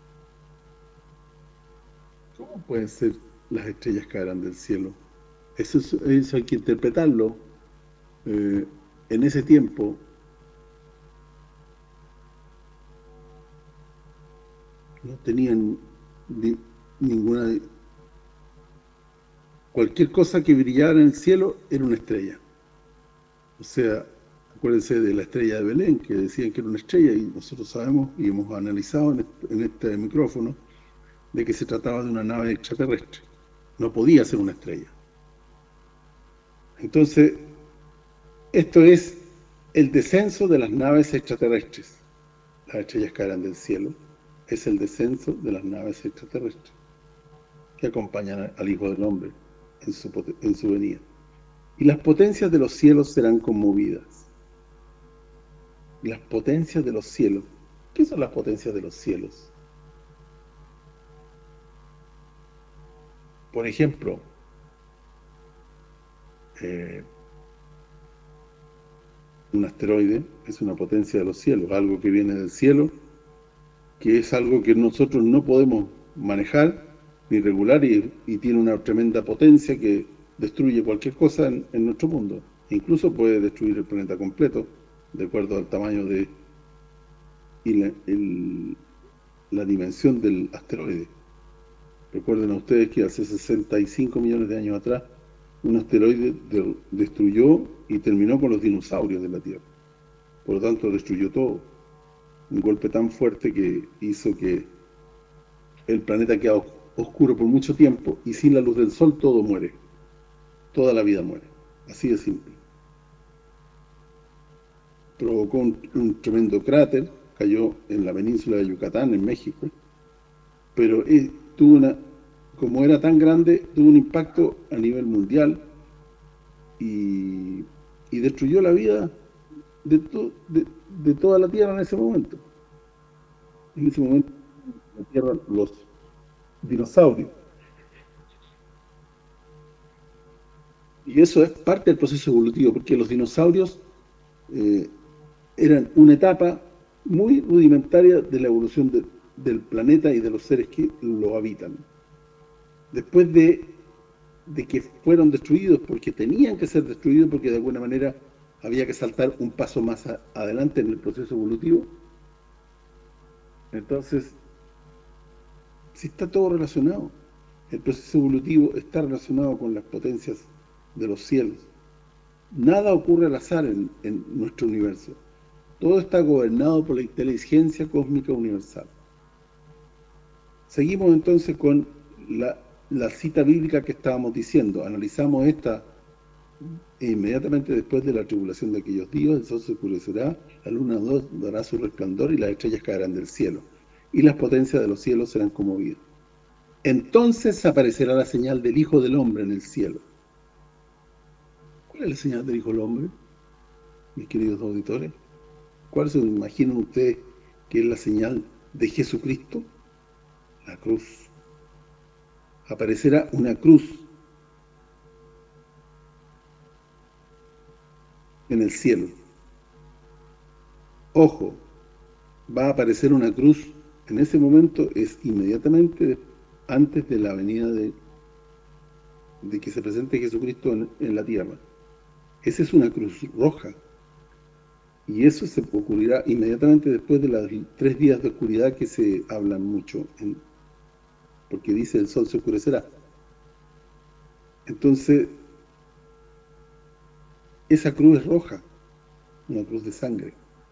¿Cómo pueden ser las estrellas caerán del cielo? Eso, es, eso hay que interpretarlo. Eh, en ese tiempo, no tenían ni, ninguna... Cualquier cosa que brillara en el cielo era una estrella. O sea, acuérdense de la estrella de Belén, que decían que era una estrella, y nosotros sabemos y hemos analizado en este, en este micrófono de que se trataba de una nave extraterrestre. No podía ser una estrella. Entonces, esto es el descenso de las naves extraterrestres. Las estrellas caerán del cielo. Es el descenso de las naves extraterrestres que acompañan al Hijo del Hombre en su, en su venida. Y las potencias de los cielos serán conmovidas. Las potencias de los cielos. ¿Qué son las potencias de los cielos? Por ejemplo, eh, un asteroide es una potencia de los cielos, algo que viene del cielo, que es algo que nosotros no podemos manejar ni regular y, y tiene una tremenda potencia que destruye cualquier cosa en, en nuestro mundo. Incluso puede destruir el planeta completo, de acuerdo al tamaño de y la, el, la dimensión del asteroide. Recuerden a ustedes que hace sesenta y cinco millones de años atrás un asteroide de, destruyó y terminó con los dinosaurios de la Tierra. Por lo tanto, destruyó todo. Un golpe tan fuerte que hizo que el planeta quede oscuro por mucho tiempo y sin la luz del sol todo muere. Toda la vida muere. Así de simple. Provocó un, un tremendo cráter, cayó en la península de Yucatán, en México, pero eh, tuvo una, como era tan grande, tuvo un impacto a nivel mundial y, y destruyó la vida de, to, de, de toda la Tierra en ese momento. En ese momento, la Tierra, los dinosaurios. Y eso es parte del proceso evolutivo, porque los dinosaurios eh, eran una etapa muy rudimentaria de la evolución de, del planeta y de los seres que lo habitan. Después de, de que fueron destruidos, porque tenían que ser destruidos, porque de alguna manera había que saltar un paso más a, adelante en el proceso evolutivo. Entonces, si está todo relacionado, el proceso evolutivo está relacionado con las potencias de los cielos. Nada ocurre al azar en, en nuestro universo. Todo está gobernado por la inteligencia cósmica universal. Seguimos entonces con la, la cita bíblica que estábamos diciendo. Analizamos esta e inmediatamente después de la tribulación de aquellos días, el sol se oscurecerá, la luna dará su resplandor y las estrellas caerán del cielo, y las potencias de los cielos serán conmovidas. Entonces aparecerá la señal del Hijo del Hombre en el cielo. ¿Cuál es la señal del Hijo del Hombre, mis queridos auditores? ¿Cuál se imaginan ustedes que es la señal de Jesucristo? La cruz. Aparecerá una cruz en el cielo. Ojo, va a aparecer una cruz en ese momento, es inmediatamente antes de la venida de, de que se presente Jesucristo en, en la tierra. Esa es una cruz roja. Y eso se ocurrirá inmediatamente después de los tres días de oscuridad que se hablan mucho, en, porque dice el sol se oscurecerá. Entonces, esa cruz es roja, una cruz de sangre.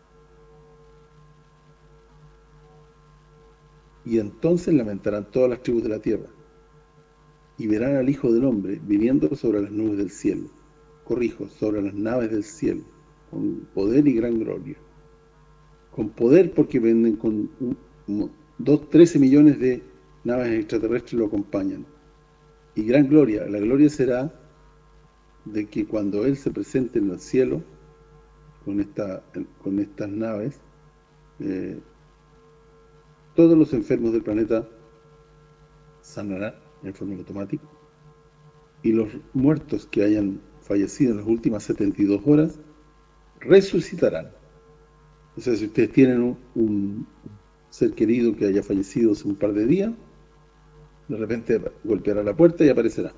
Y entonces lamentarán todas las tribus de la tierra, y verán al Hijo del Hombre viniendo sobre las nubes del cielo, corrijo, sobre las naves del cielo, con poder y gran gloria. Con poder porque venden con un, dos, trece millones de naves extraterrestres lo acompañan. Y gran gloria, la gloria será de que cuando Él se presente en el cielo, con, esta, con estas naves, eh, todos los enfermos del planeta sanarán en forma automática, y los muertos que hayan fallecido en las últimas setenta y dos horas resucitarán. O sea, si ustedes tienen un, un ser querido que haya fallecido hace un par de días, de repente golpeará la puerta y aparecerá.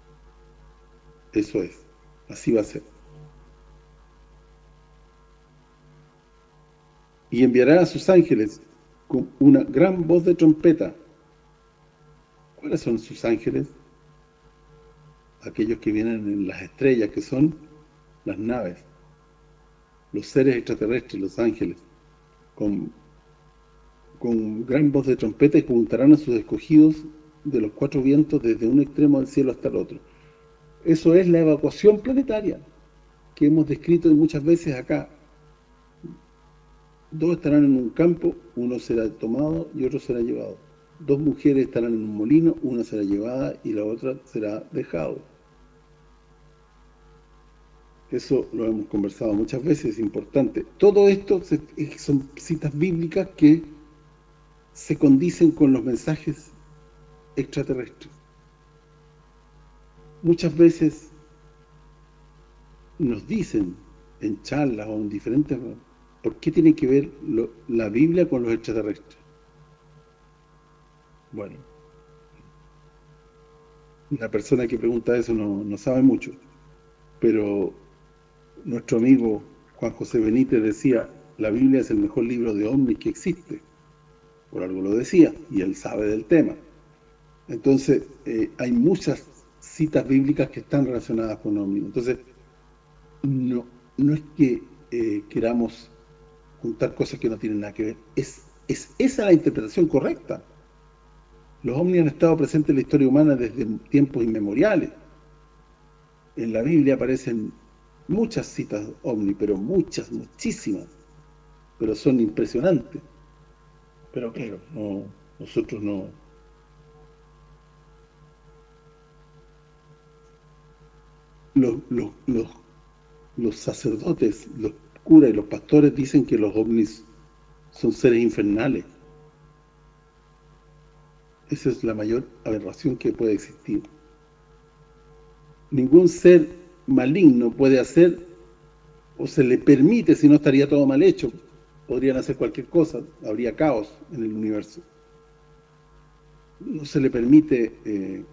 Eso es, así va a ser. Y enviará a sus ángeles con una gran voz de trompeta. ¿Cuáles son sus ángeles? Aquellos que vienen en las estrellas, que son las naves, los seres extraterrestres, los ángeles, con, con gran voz de trompeta, y juntarán a sus escogidos de los cuatro vientos desde un extremo del cielo hasta el otro. Eso es la evacuación planetaria que hemos descrito muchas veces acá. Dos estarán en un campo, uno será tomado y otro será llevado. Dos mujeres estarán en un molino, una será llevada y la otra será dejado. Eso lo hemos conversado muchas veces, es importante. Todo esto son citas bíblicas que se condicen con los mensajes extraterrestres. Muchas veces nos dicen en charlas o en diferentes... ¿Por qué tiene que ver lo, la Biblia con los extraterrestres? Bueno, la persona que pregunta eso no, no sabe mucho, pero nuestro amigo Juan José Benítez decía, la Biblia es el mejor libro de ovnis que existe. Por algo lo decía, y él sabe del tema. Entonces, eh, hay muchas citas bíblicas que están relacionadas con ovnis. Entonces, no, no es que eh, queramos juntar cosas que no tienen nada que ver. Es, es esa la interpretación correcta. Los ovnis han estado presentes en la historia humana desde tiempos inmemoriales. En la Biblia aparecen muchas citas ovni, pero muchas, muchísimas. Pero son impresionantes. Pero claro, no, nosotros no... Los, los, los, los sacerdotes, los curas y los pastores dicen que los ovnis son seres infernales. Esa es la mayor aberración que puede existir. Ningún ser maligno puede hacer, o se le permite, si no estaría todo mal hecho, podrían hacer cualquier cosa, habría caos en el universo. No se le permite eh,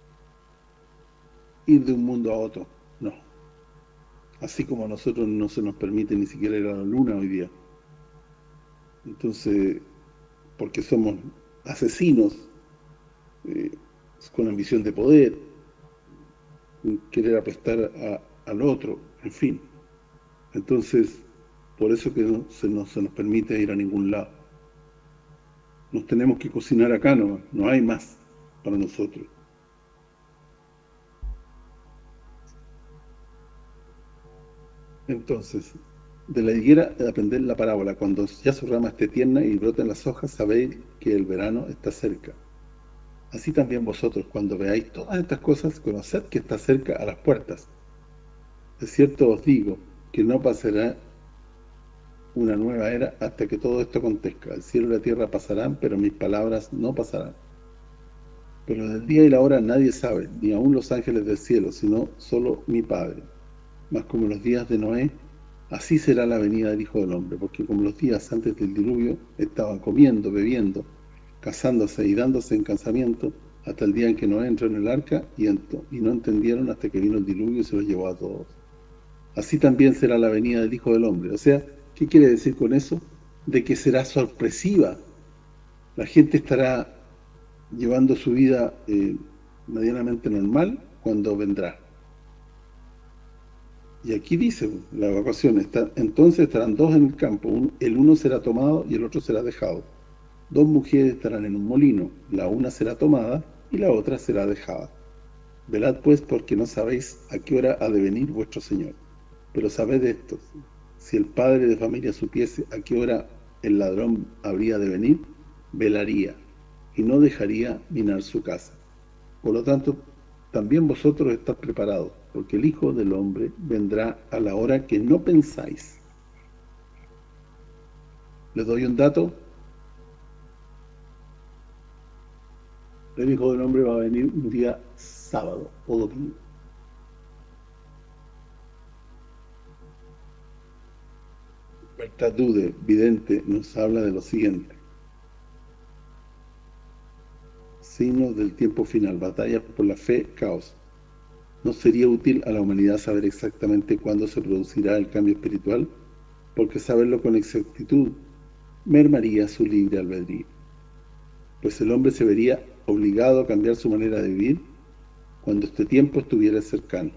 ir de un mundo a otro, no. Así como a nosotros no se nos permite ni siquiera ir a la luna hoy día. Entonces, porque somos asesinos, eh, con ambición de poder, querer aplastar a, al otro, en fin. Entonces, por eso que no se, no se nos permite ir a ningún lado. Nos tenemos que cocinar acá, no, no hay más para nosotros. Entonces, de la higuera aprender la parábola, cuando ya su rama esté tierna y broten las hojas, sabéis que el verano está cerca. Así también vosotros, cuando veáis todas estas cosas, conoced que está cerca a las puertas. De cierto os digo, que no pasará una nueva era hasta que todo esto acontezca. El cielo y la tierra pasarán, pero mis palabras no pasarán. Pero del día y la hora nadie sabe, ni aun los ángeles del cielo, sino solo mi Padre. Mas como los días de Noé, así será la venida del Hijo del Hombre, porque como los días antes del diluvio estaban comiendo, bebiendo, casándose y dándose en casamiento, hasta el día en que Noé entró en el arca, y, y no entendieron hasta que vino el diluvio y se los llevó a todos. Así también será la venida del Hijo del Hombre. O sea, ¿qué quiere decir con eso? De que será sorpresiva. La gente estará llevando su vida eh, medianamente normal cuando vendrá. Y aquí dice, la evacuación, está, entonces estarán dos en el campo, un, el uno será tomado y el otro será dejado. Dos mujeres estarán en un molino, la una será tomada y la otra será dejada. Velad pues, porque no sabéis a qué hora ha de venir vuestro Señor. Pero sabed esto, si el padre de familia supiese a qué hora el ladrón habría de venir, velaría y no dejaría minar su casa. Por lo tanto, también vosotros estad preparados, porque el Hijo del Hombre vendrá a la hora que no pensáis. Les doy un dato. El Hijo del Hombre va a venir un día sábado o domingo. Bertadude, vidente, nos habla de lo siguiente. Signos del tiempo final, batalla por la fe, caos. ¿No sería útil a la humanidad saber exactamente cuándo se producirá el cambio espiritual? Porque saberlo con exactitud mermaría su libre albedrío, pues el hombre se vería obligado a cambiar su manera de vivir cuando este tiempo estuviera cercano.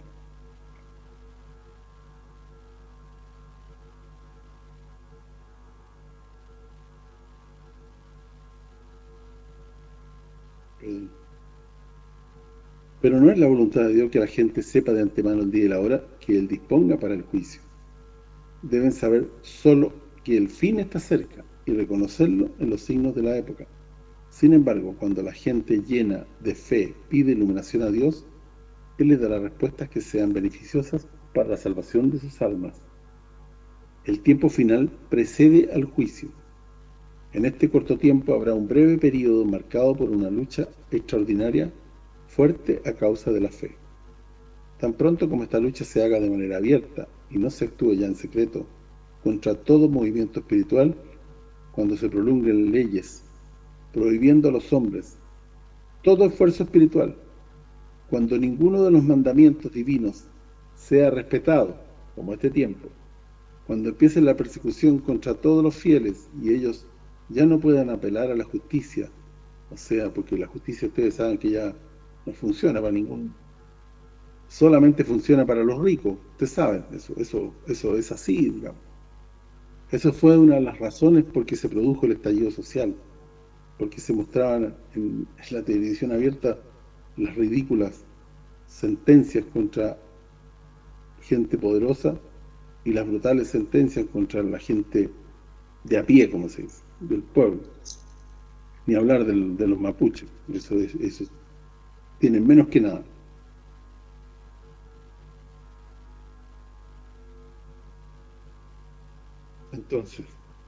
Pero no es la voluntad de Dios que la gente sepa de antemano el día y la hora que Él disponga para el juicio. Deben saber solo que el fin está cerca y reconocerlo en los signos de la época. Sin embargo, cuando la gente llena de fe pide iluminación a Dios, Él les dará respuestas que sean beneficiosas para la salvación de sus almas. El tiempo final precede al juicio. En este corto tiempo habrá un breve periodo marcado por una lucha extraordinaria fuerte a causa de la fe. Tan pronto como esta lucha se haga de manera abierta y no se actúe ya en secreto contra todo movimiento espiritual, cuando se prolonguen leyes prohibiendo a los hombres todo esfuerzo espiritual, cuando ninguno de los mandamientos divinos sea respetado, como este tiempo, cuando empiece la persecución contra todos los fieles y ellos ya no puedan apelar a la justicia, o sea, porque la justicia ustedes saben que ya no funciona para ningún, solamente funciona para los ricos, ustedes saben, eso eso eso es así, digamos. Eso fue una de las razones por que se produjo el estallido social, porque se mostraban en, en la televisión abierta las ridículas sentencias contra gente poderosa y las brutales sentencias contra la gente de a pie, como se dice, del pueblo. Ni hablar del, de los mapuches, eso, eso tienen menos que nada. Entonces,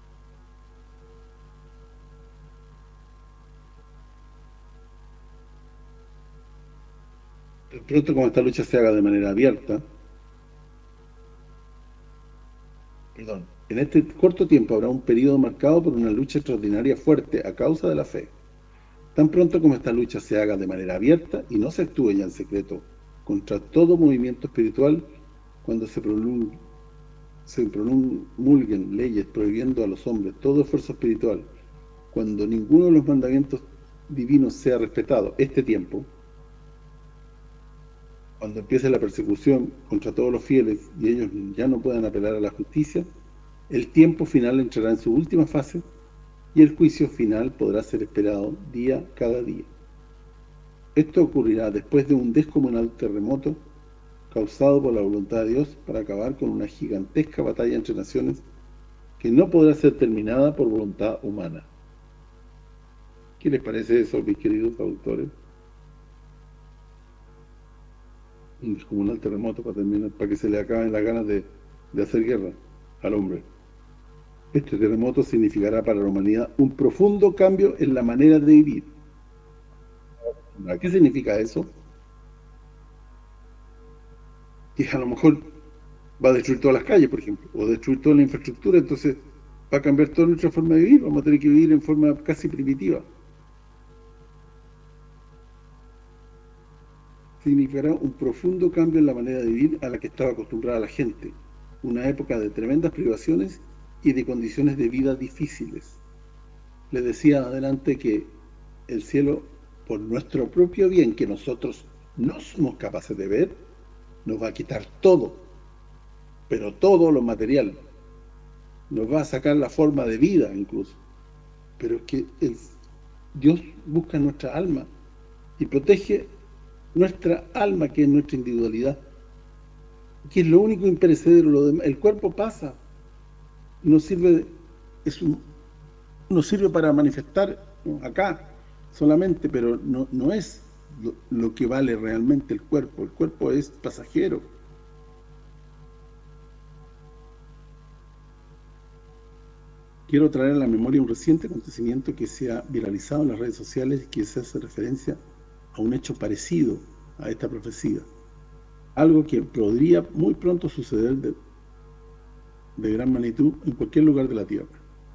de pronto como esta lucha se haga de manera abierta, perdón, en este corto tiempo habrá un periodo marcado por una lucha extraordinaria fuerte a causa de la fe. Tan pronto como esta lucha se haga de manera abierta y no se actúe ya en secreto contra todo movimiento espiritual, cuando se prolongue se promulguen leyes prohibiendo a los hombres todo esfuerzo espiritual, cuando ninguno de los mandamientos divinos sea respetado, este tiempo, cuando empiece la persecución contra todos los fieles y ellos ya no puedan apelar a la justicia, el tiempo final entrará en su última fase y el juicio final podrá ser esperado día cada día. Esto ocurrirá después de un descomunal terremoto causado por la voluntad de Dios para acabar con una gigantesca batalla entre naciones que no podrá ser terminada por voluntad humana. ¿Qué les parece eso, mis queridos autores? Un descomunal terremoto para terminar, para que se le acaben las ganas de, de hacer guerra al hombre. Este terremoto significará para la humanidad un profundo cambio en la manera de vivir. ¿Qué significa eso? Que a lo mejor va a destruir todas las calles, por ejemplo, o destruir toda la infraestructura, entonces va a cambiar toda nuestra forma de vivir, vamos a tener que vivir en forma casi primitiva. Significará un profundo cambio en la manera de vivir a la que estaba acostumbrada la gente, una época de tremendas privaciones y de condiciones de vida difíciles. Les decía adelante que el cielo, por nuestro propio bien, que nosotros no somos capaces de ver, nos va a quitar todo, pero todo lo material. Nos va a sacar la forma de vida incluso. Pero es que el, Dios busca nuestra alma y protege nuestra alma, que es nuestra individualidad, que es lo único imperecedero. Lo demás, el cuerpo pasa, nos sirve, es un, nos sirve para manifestar acá solamente, pero no, no es lo, lo que vale realmente el cuerpo. El cuerpo es pasajero. Quiero traer a la memoria un reciente acontecimiento que se ha viralizado en las redes sociales y que se hace referencia a un hecho parecido a esta profecía. Algo que podría muy pronto suceder de, de gran magnitud en cualquier lugar de la Tierra.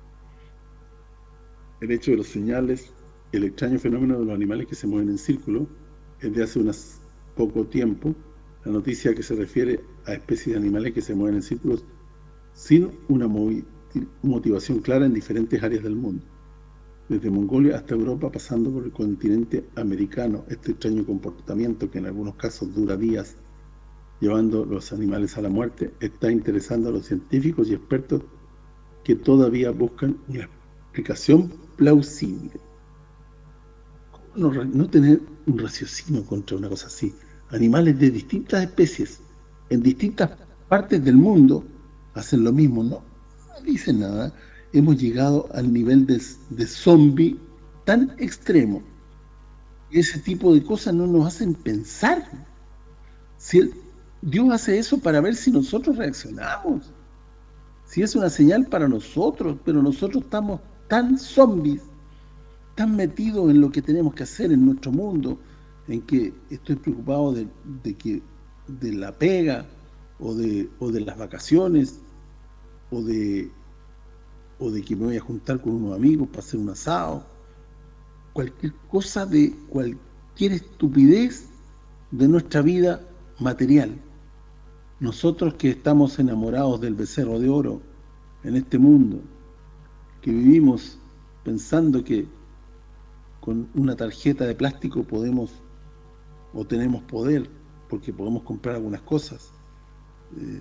El hecho de los señales, el extraño fenómeno de los animales que se mueven en círculo, es de hace unos poco tiempo. La noticia que se refiere a especies de animales que se mueven en círculos sin una, movi motivación clara en diferentes áreas del mundo, desde Mongolia hasta Europa, pasando por el continente americano. Este extraño comportamiento, que en algunos casos dura días, llevando los animales a la muerte, está interesando a los científicos y expertos que todavía buscan una explicación plausible. ¿Cómo no, no tener un raciocinio contra una cosa así? Animales de distintas especies, en distintas partes del mundo, hacen lo mismo, no, no dicen nada. Hemos llegado al nivel de, de zombie tan extremo. Ese tipo de cosas no nos hacen pensar. Si el, Dios hace eso para ver si nosotros reaccionamos. Si es una señal para nosotros, pero nosotros estamos tan zombies, tan metidos en lo que tenemos que hacer en nuestro mundo, en que estoy preocupado de, de que de la pega, o de, o de las vacaciones, o de o de que me voy a juntar con unos amigos para hacer un asado, cualquier cosa, de cualquier estupidez de nuestra vida material. Nosotros que estamos enamorados del becerro de oro en este mundo, que vivimos pensando que con una tarjeta de plástico podemos o tenemos poder, porque podemos comprar algunas cosas, eh,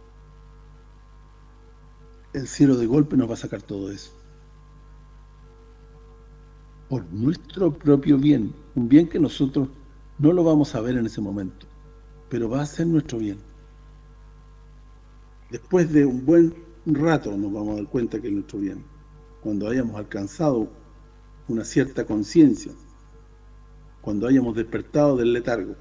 el cielo de golpe nos va a sacar todo eso. Por nuestro propio bien, un bien que nosotros no lo vamos a ver en ese momento, pero va a ser nuestro bien. Después de un buen rato nos vamos a dar cuenta que es nuestro bien, cuando hayamos alcanzado una cierta conciencia, cuando hayamos despertado del letargo.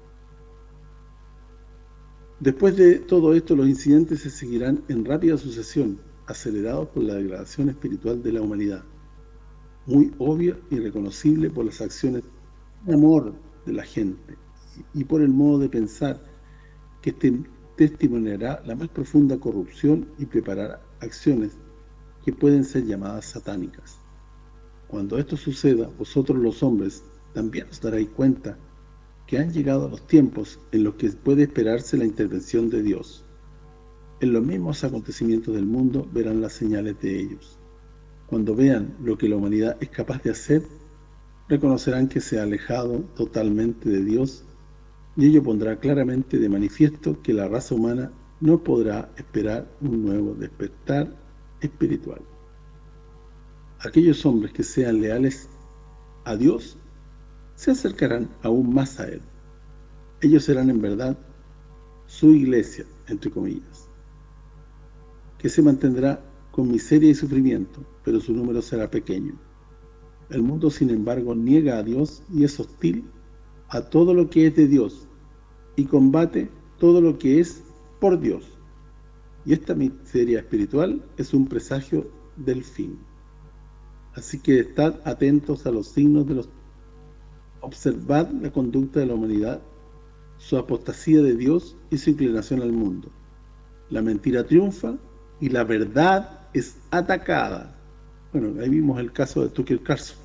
Después de todo esto, los incidentes se seguirán en rápida sucesión, acelerados por la degradación espiritual de la humanidad, muy obvia y reconocible por las acciones de amor de la gente y por el modo de pensar que este testimoniará la más profunda corrupción y preparará acciones que pueden ser llamadas satánicas. Cuando esto suceda, vosotros los hombres también os daréis cuenta que han llegado los tiempos en los que puede esperarse la intervención de Dios. En los mismos acontecimientos del mundo verán las señales de ellos. Cuando vean lo que la humanidad es capaz de hacer, reconocerán que se ha alejado totalmente de Dios, y ello pondrá claramente de manifiesto que la raza humana no podrá esperar un nuevo despertar espiritual. Aquellos hombres que sean leales a Dios se acercarán aún más a Él. Ellos serán en verdad su iglesia, entre comillas, que se mantendrá con miseria y sufrimiento, pero su número será pequeño. El mundo, sin embargo, niega a Dios y es hostil a todo lo que es de Dios y combate todo lo que es por Dios. Y esta miseria espiritual es un presagio del fin. Así que estad atentos a los signos de los... Observad la conducta de la humanidad, su apostasía de Dios y su inclinación al mundo. La mentira triunfa y la verdad es atacada. Bueno, ahí vimos el caso de Tucker Carlson.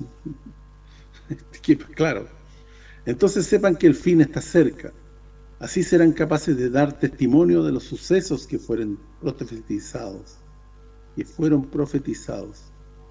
Claro. Entonces sepan que el fin está cerca. Así serán capaces de dar testimonio de los sucesos que fueron profetizados. Que fueron profetizados.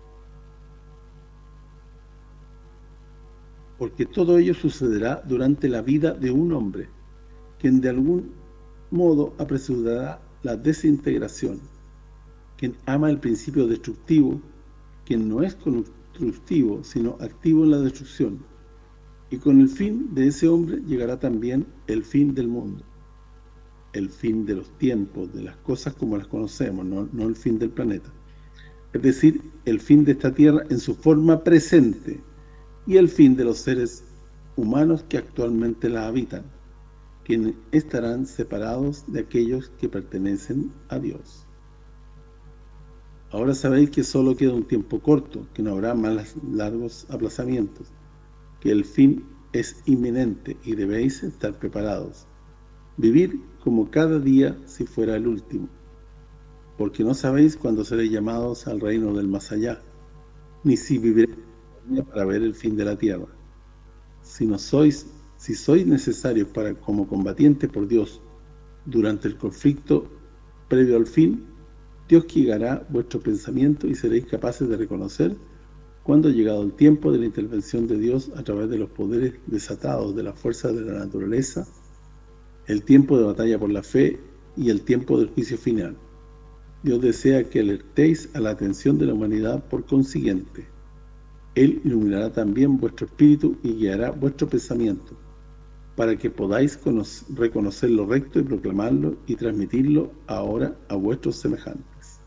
Porque todo ello sucederá durante la vida de un hombre, quien de algún modo apresurará la desintegración, quien ama el principio destructivo, quien no es constructivo, sino activo en la destrucción. Y con el fin de ese hombre llegará también el fin del mundo, el fin de los tiempos, de las cosas como las conocemos, no, no el fin del planeta. Es decir, el fin de esta tierra en su forma presente, y el fin de los seres humanos que actualmente la habitan, quienes estarán separados de aquellos que pertenecen a Dios. Ahora sabéis que solo queda un tiempo corto, que no habrá más largos aplazamientos, que el fin es inminente y debéis estar preparados. Vivir como cada día si fuera el último, porque no sabéis cuándo seréis llamados al reino del más allá, ni si viviréis para ver el fin de la tierra. Si no sois, si sois necesarios para como combatientes por Dios durante el conflicto previo al fin, Dios guiará vuestro pensamiento y seréis capaces de reconocer cuando ha llegado el tiempo de la intervención de Dios a través de los poderes desatados de las fuerzas de la naturaleza, el tiempo de batalla por la fe y el tiempo del juicio final. Dios desea que alertéis a la atención de la humanidad por consiguiente. Él iluminará también vuestro espíritu y guiará vuestro pensamiento, para que podáis reconocer lo recto y proclamarlo y transmitirlo ahora a vuestros semejantes.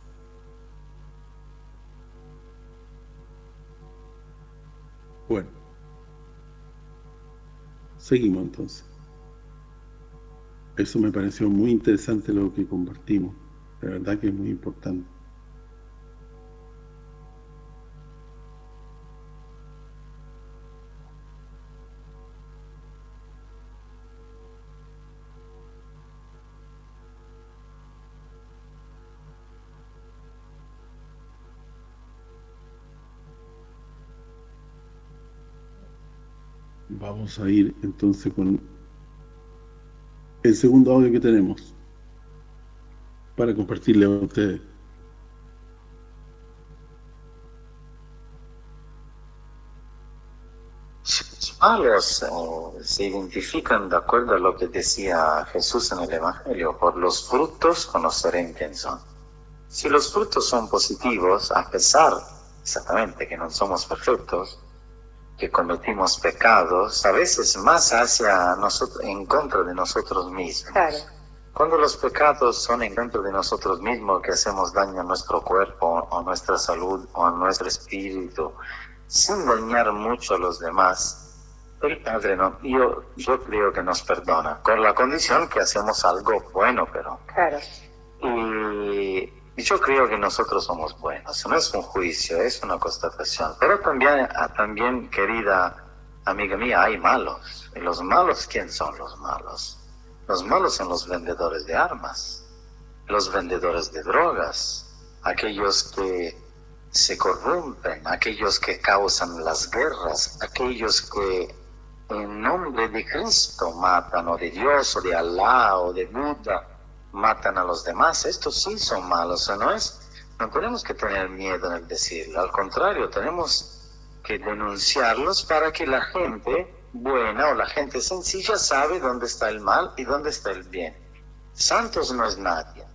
Bueno, seguimos entonces. Eso me pareció muy interesante lo que compartimos. La verdad que es muy importante. Vamos a ir entonces con el segundo audio que tenemos para compartirle a ustedes. Los malos eh, se identifican de acuerdo a lo que decía Jesús en el Evangelio: por los frutos conocerán quién son. Si los frutos son positivos, a pesar exactamente que no somos perfectos, que cometimos pecados, a veces más hacia nosotros, en contra de nosotros mismos. Claro. Cuando los pecados son en contra de nosotros mismos, que hacemos daño a nuestro cuerpo, a nuestra salud, o a nuestro espíritu, sin dañar mucho a los demás, el Padre no, yo, yo creo que nos perdona, con la condición que hacemos algo bueno, pero... Claro. Y... Y yo creo que nosotros somos buenos. No es un juicio, es una constatación. Pero también, también, querida amiga mía, hay malos. ¿Y los malos quién son los malos? Los malos son los vendedores de armas, los vendedores de drogas, aquellos que se corrompen, aquellos que causan las guerras, aquellos que en nombre de Cristo matan, o de Dios, o de Alá, o de Buda, matan a los demás. Estos sí son malos, ¿no es? No tenemos que tener miedo en el decirlo, al contrario, tenemos que denunciarlos para que la gente buena o la gente sencilla sabe dónde está el mal y dónde está el bien. Santos no es nadie.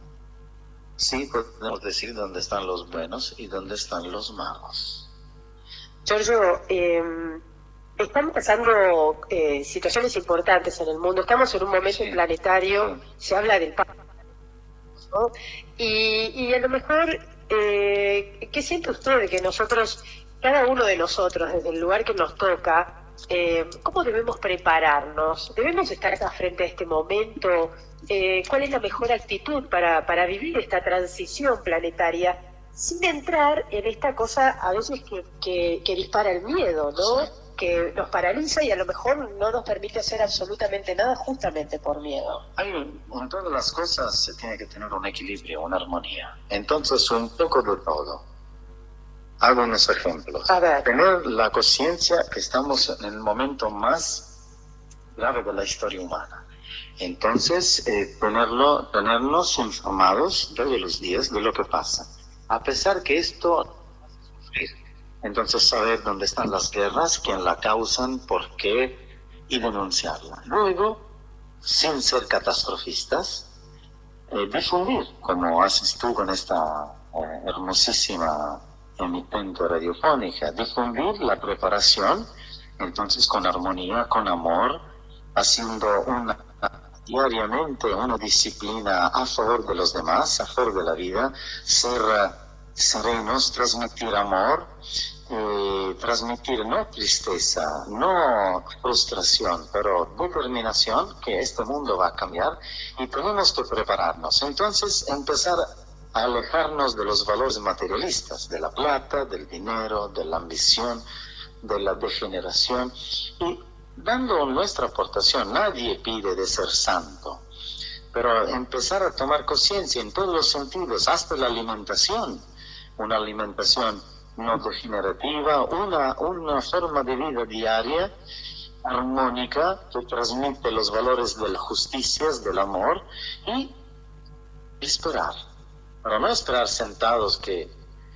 Sí podemos decir dónde están los buenos y dónde están los malos. Giorgio, eh, están pasando eh, situaciones importantes en el mundo. Estamos en un momento sí. planetario, sí. Se habla del ¿no? Y, y a lo mejor, eh, ¿qué siente usted de que nosotros, cada uno de nosotros, desde el lugar que nos toca, eh, cómo debemos prepararnos? ¿Debemos estar frente a este momento? Eh, ¿Cuál es la mejor actitud para, para vivir esta transición planetaria sin entrar en esta cosa a veces que, que, que dispara el miedo, ¿no? Sí. Que nos paraliza y a lo mejor no nos permite hacer absolutamente nada justamente por miedo. Hay, en todas las cosas se tiene que tener un equilibrio, una armonía. Entonces, un poco de todo. Hago unos ejemplos. A ver. Tener la conciencia que estamos en el momento más grave de la historia humana. Entonces, eh, tenerlo, tenernos informados todos los días de lo que pasa. A pesar que esto hace sufrir. Entonces, saber dónde están las guerras, quién la causan, por qué, y denunciarla. Luego, sin ser catastrofistas, eh, difundir, como haces tú con esta eh, hermosísima emitente radiofónica, difundir la preparación, entonces con armonía, con amor, haciendo una, diariamente una disciplina a favor de los demás, a favor de la vida, ser serenos, transmitir amor, eh, transmitir no tristeza, no frustración, pero determinación que este mundo va a cambiar y tenemos que prepararnos. Entonces empezar a alejarnos de los valores materialistas, de la plata, del dinero, de la ambición, de la degeneración, y dando nuestra aportación. Nadie pide de ser santo, pero empezar a tomar conciencia en todos los sentidos, hasta la alimentación, una alimentación no degenerativa, una, una forma de vida diaria, armónica, que transmite los valores de la justicia, del amor, y esperar. Para no esperar sentados que,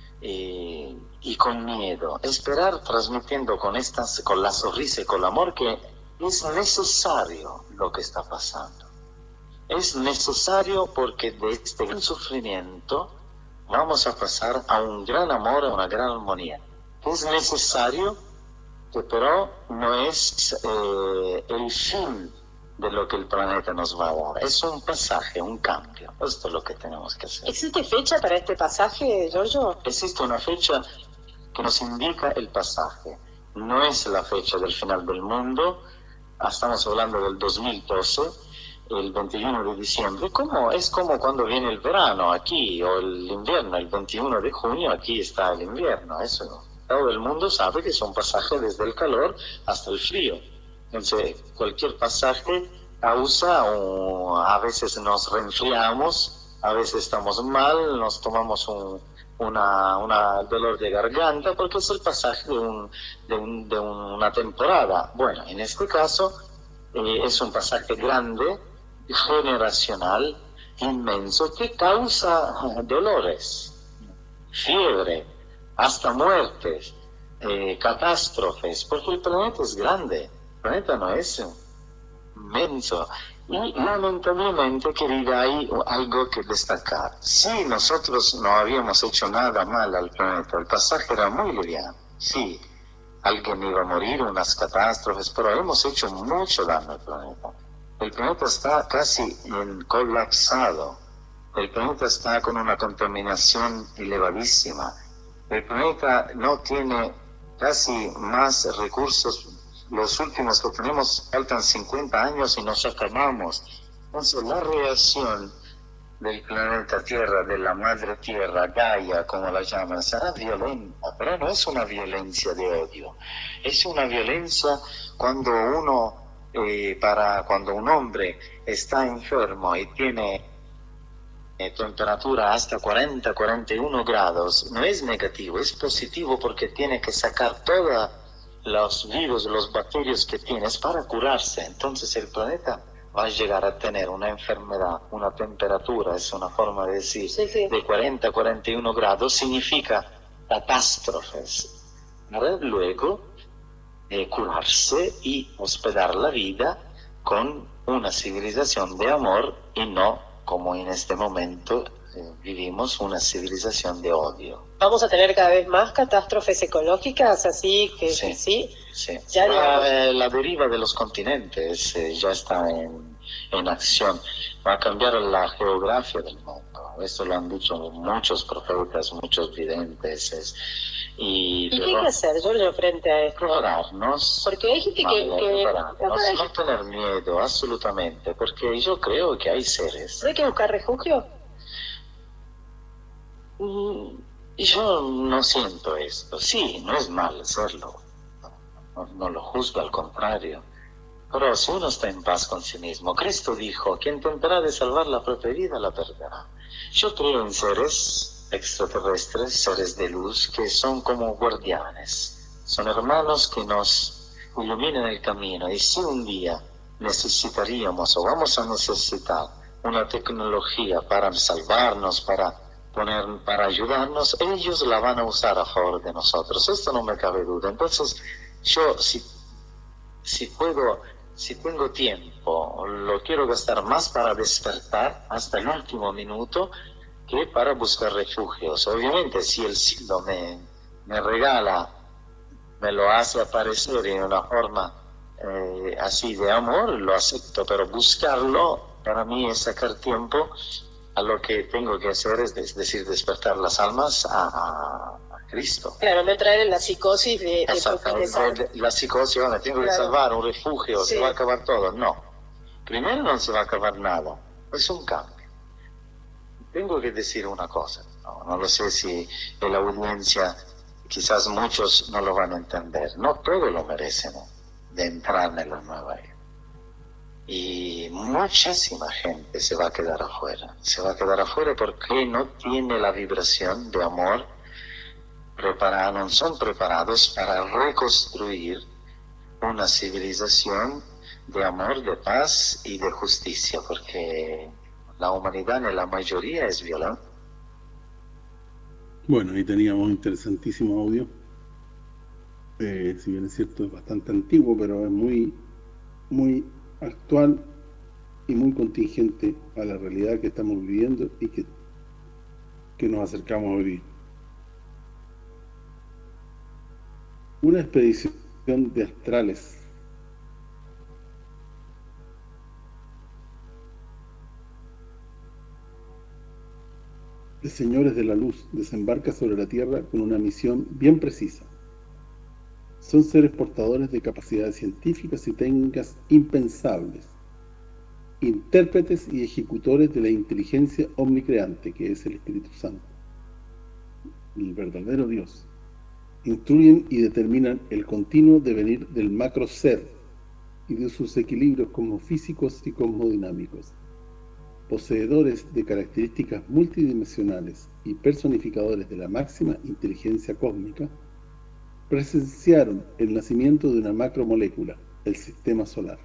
y, y con miedo, esperar transmitiendo con, estas, con la sonrisa y con el amor que es necesario lo que está pasando. Es necesario porque de este gran sufrimiento vamos a pasar a un gran amor, a una gran armonía. Es necesario, que pero no es eh, el fin de lo que el planeta nos va a dar. Es un pasaje, un cambio. Esto es lo que tenemos que hacer. ¿Existe fecha para este pasaje, Giorgio? Existe una fecha que nos indica el pasaje. No es la fecha del final del mundo. Estamos hablando del dos mil doce, el veintiuno de diciembre. ¿Cómo? Es como cuando viene el verano aquí, o el invierno, el veintiuno de junio, aquí está el invierno. Eso todo el mundo sabe que es un pasaje desde el calor hasta el frío. Entonces, cualquier pasaje causa, o a veces nos resfriamos, a veces estamos mal, nos tomamos un una, una dolor de garganta, porque es el pasaje de, un, de, un, de una temporada. Bueno, en este caso eh, es un pasaje grande, generacional, inmenso, que causa dolores, fiebre, hasta muertes, eh, catástrofes, porque el planeta es grande, el planeta no es inmenso. Y lamentablemente, querida, hay algo que destacar. Sí, nosotros no habíamos hecho nada mal al planeta, el pasaje era muy liviano. Sí, alguien iba a morir, unas catástrofes, pero hemos hecho mucho daño al planeta. El planeta está casi en colapsado. El planeta está con una contaminación elevadísima. El planeta no tiene casi más recursos. Los últimos que tenemos faltan cincuenta años y nos acabamos. Entonces la reacción del planeta Tierra, de la madre Tierra, Gaia, como la llaman, será violenta, pero no es una violencia de odio. Es una violencia cuando uno, eh, para cuando un hombre está enfermo y tiene eh, temperatura hasta cuarenta, cuarenta y uno grados, no es negativo, es positivo porque tiene que sacar toda los virus, los bacterios que tienes para curarse. Entonces el planeta va a llegar a tener una enfermedad, una temperatura, es una forma de decir, sí, sí, de cuarenta a cuarenta y uno grados, significa catástrofes, para luego eh, curarse y hospedar la vida con una civilización de amor y no como en este momento eh, vivimos una civilización de odio. Vamos a tener cada vez más catástrofes ecológicas, así que sí, sí. sí. Ya la, la deriva de los continentes eh, ya está en, en acción. Va a cambiar la geografía del mundo. Esto lo han dicho muchos profetas, muchos videntes. Es, y, ¿Y qué hay que hacer, Giorgio, frente a esto? Prepararnos. Porque hay gente que... que... No tener miedo, absolutamente, porque yo creo que hay seres. ¿No hay que buscar refugio? Mm. Yo no siento esto. Sí, no es mal hacerlo. No, no lo juzgo, al contrario. Pero si uno está en paz con sí mismo, Cristo dijo, quien intentará de salvar la propia vida, la perderá. Yo creo en seres extraterrestres, seres de luz, que son como guardianes. Son hermanos que nos iluminan el camino. Y si un día necesitaríamos o vamos a necesitar una tecnología para salvarnos, para poner para ayudarnos, ellos la van a usar a favor de nosotros. Esto no me cabe duda. Entonces, yo si, si puedo, si tengo tiempo, lo quiero gastar más para despertar hasta el último minuto que para buscar refugios. Obviamente, si el cielo me, me regala, me lo hace aparecer en una forma eh, así de amor, lo acepto, pero buscarlo para mí es sacar tiempo. A lo que tengo que hacer es, es decir, despertar las almas a, a, a Cristo. Claro, no entrar en la psicosis de... Exactamente, la psicosis, bueno, tengo claro. que salvar un refugio, sí. Se va a acabar todo. No, primero no se va a acabar nada, es un cambio. Tengo que decir una cosa, no, no lo sé si en la audiencia, quizás muchos no lo van a entender, no todos lo merecen de entrar en la nueva era. Y muchísima gente se va a quedar afuera, se va a quedar afuera porque no tiene la vibración de amor preparada, no son preparados para reconstruir una civilización de amor, de paz y de justicia, porque la humanidad en la mayoría es violenta, Bueno, ahí teníamos un interesantísimo audio. Eh, si bien es cierto, es bastante antiguo, pero es muy, muy actual y muy contingente a la realidad que estamos viviendo y que, que nos acercamos a vivir. Una expedición de astrales de señores de la luz desembarca sobre la Tierra con una misión bien precisa. Son seres portadores de capacidades científicas y técnicas impensables, intérpretes y ejecutores de la inteligencia omnicreante, que es el Espíritu Santo, el verdadero Dios. Instruyen y determinan el continuo devenir del macro ser y de sus equilibrios cosmofísicos y cosmodinámicos. Poseedores de características multidimensionales y personificadores de la máxima inteligencia cósmica, presenciaron el nacimiento de una macromolécula, el sistema solar.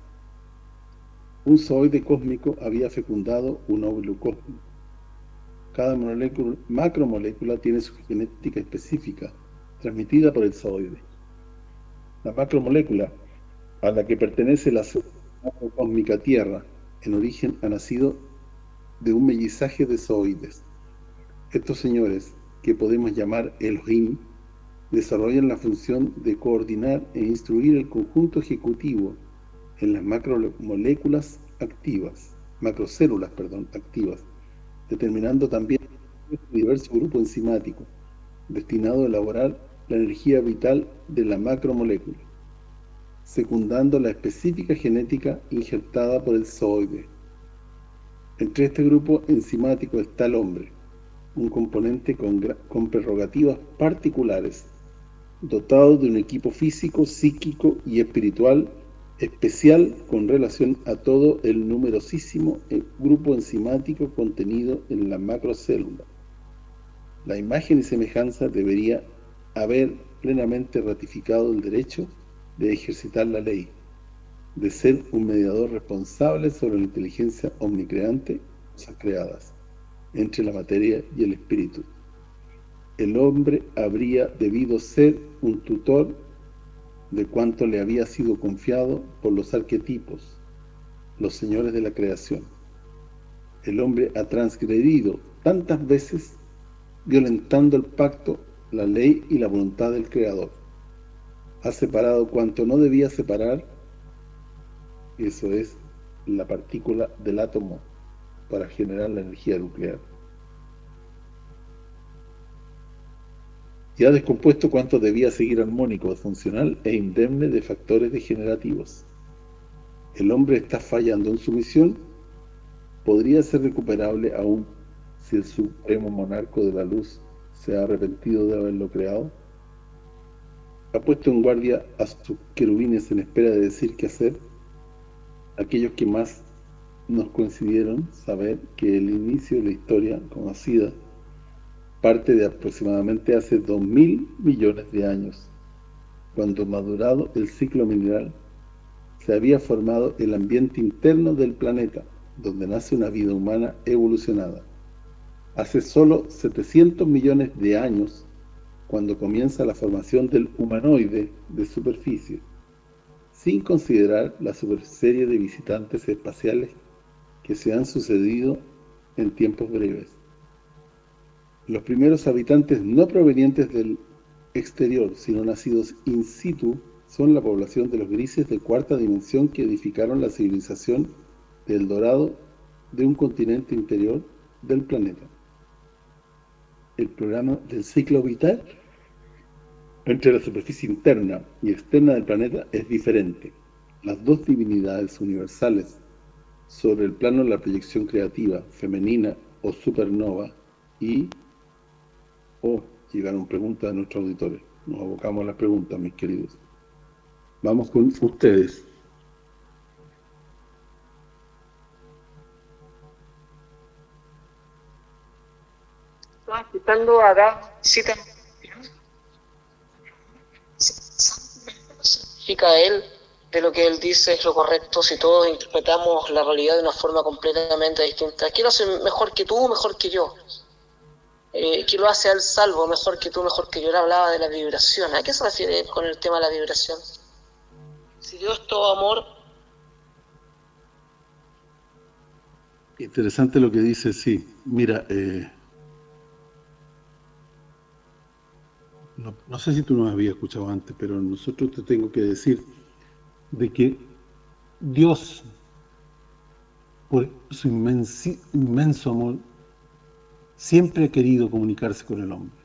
Un zooide cósmico había fecundado un óvulo cósmico. Cada molécula, macromolécula tiene su genética específica, transmitida por el zooide. La macromolécula, a la que pertenece la macrocósmica Tierra, en origen ha nacido de un mellizaje de zooides. Estos señores, que podemos llamar Elohim, desarrollan la función de coordinar e instruir el conjunto ejecutivo en las macromoléculas activas, macrocélulas, perdón, activas, determinando también un diverso grupo enzimático destinado a elaborar la energía vital de la macromolécula, secundando la específica genética injertada por el zooide. Entre este grupo enzimático está el hombre, un componente con, con prerrogativas particulares, dotado de un equipo físico, psíquico y espiritual especial con relación a todo el numerosísimo grupo enzimático contenido en la macrocélula. La imagen y semejanza debería haber plenamente ratificado el derecho de ejercitar la ley, de ser un mediador responsable sobre la inteligencia omnicreante, cosas creadas, entre la materia y el espíritu. El hombre habría debido ser un tutor de cuanto le había sido confiado por los arquetipos, los señores de la creación. El hombre ha transgredido tantas veces, violentando el pacto, la ley y la voluntad del Creador. Ha separado cuanto no debía separar, eso es, la partícula del átomo, para generar la energía nuclear. Y ha descompuesto cuanto debía seguir armónico, funcional e indemne de factores degenerativos. El hombre está fallando en su misión, podría ser recuperable aún si el supremo monarca de la luz se ha arrepentido de haberlo creado. Ha puesto en guardia a sus querubines en espera de decir qué hacer. Aquellos que más nos coincidieron saber que el inicio de la historia conocida parte de aproximadamente hace dos mil millones de años, cuando madurado el ciclo mineral, se había formado el ambiente interno del planeta, donde nace una vida humana evolucionada. Hace solo setecientos millones de años, cuando comienza la formación del humanoide de superficie, sin considerar la superserie de visitantes espaciales que se han sucedido en tiempos breves. Los primeros habitantes no provenientes del exterior, sino nacidos in situ, son la población de los grises de cuarta dimensión que edificaron la civilización del Dorado de un continente interior del planeta. El programa del ciclo vital entre la superficie interna y externa del planeta es diferente. Las dos divinidades universales sobre el plano de la proyección creativa, femenina o supernova, y Oh, llegaron preguntas de nuestros auditores. Nos abocamos a las preguntas, mis queridos. Vamos con ustedes. Citando a Da, cita significa él, de lo que él dice es lo correcto, si todos interpretamos la realidad de una forma completamente distinta. ¿Quién lo hace mejor que tú, mejor que yo? eh, que lo hace al salvo, mejor que tú, mejor que yo. Él hablaba de la vibración. ¿A qué se refiere con el tema de la vibración? Si Dios es todo amor... Interesante lo que dice, sí. Mira, eh, no, no sé si tú nos habías escuchado antes, pero nosotros te tengo que decir de que Dios, por su inmensi, inmenso amor, siempre ha querido comunicarse con el hombre.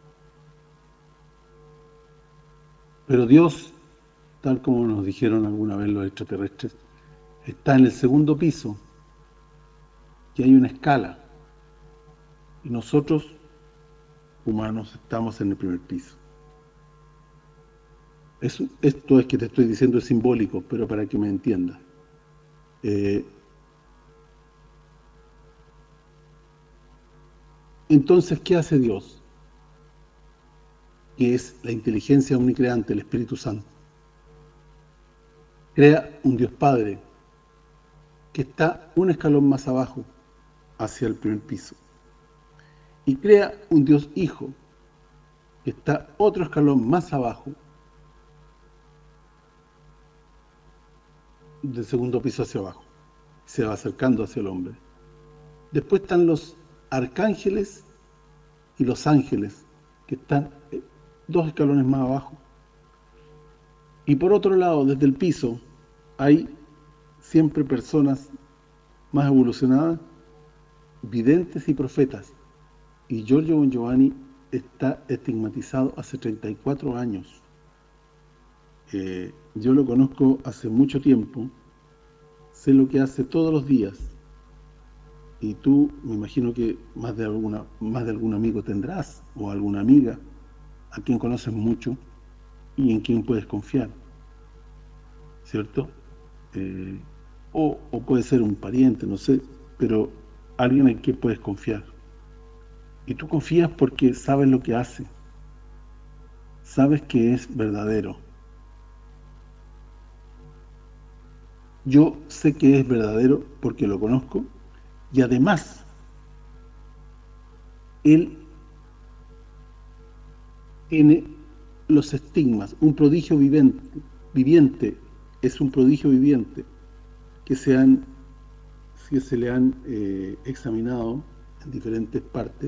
Pero Dios, tal como nos dijeron alguna vez los extraterrestres, está en el segundo piso, que hay una escala, y nosotros, humanos, estamos en el primer piso. Eso, esto es que te estoy diciendo es simbólico, pero para que me entiendas. Eh, entonces, ¿qué hace Dios? Que es la inteligencia omnicreante, el Espíritu Santo. Crea un Dios Padre que está un escalón más abajo, hacia el primer piso. Y crea un Dios Hijo que está otro escalón más abajo, del segundo piso hacia abajo. Se va acercando hacia el hombre. Después están los arcángeles y los ángeles, que están dos escalones más abajo. Y por otro lado, desde el piso, hay siempre personas más evolucionadas, videntes y profetas. Y Giorgio Bon Giovanni está estigmatizado hace treinta y cuatro años. Eh, yo lo conozco hace mucho tiempo, sé lo que hace todos los días. Y tú, me imagino que más de alguna más de algún amigo tendrás, o alguna amiga, a quien conoces mucho y en quien puedes confiar, ¿cierto? Eh, o, o puede ser un pariente, no sé, pero alguien en quien puedes confiar. Y tú confías porque sabes lo que hace, sabes que es verdadero. Yo sé que es verdadero porque lo conozco, y además él tiene los estigmas, un prodigio viviente, viviente es un prodigio viviente que se han que se le han eh, examinado en diferentes partes,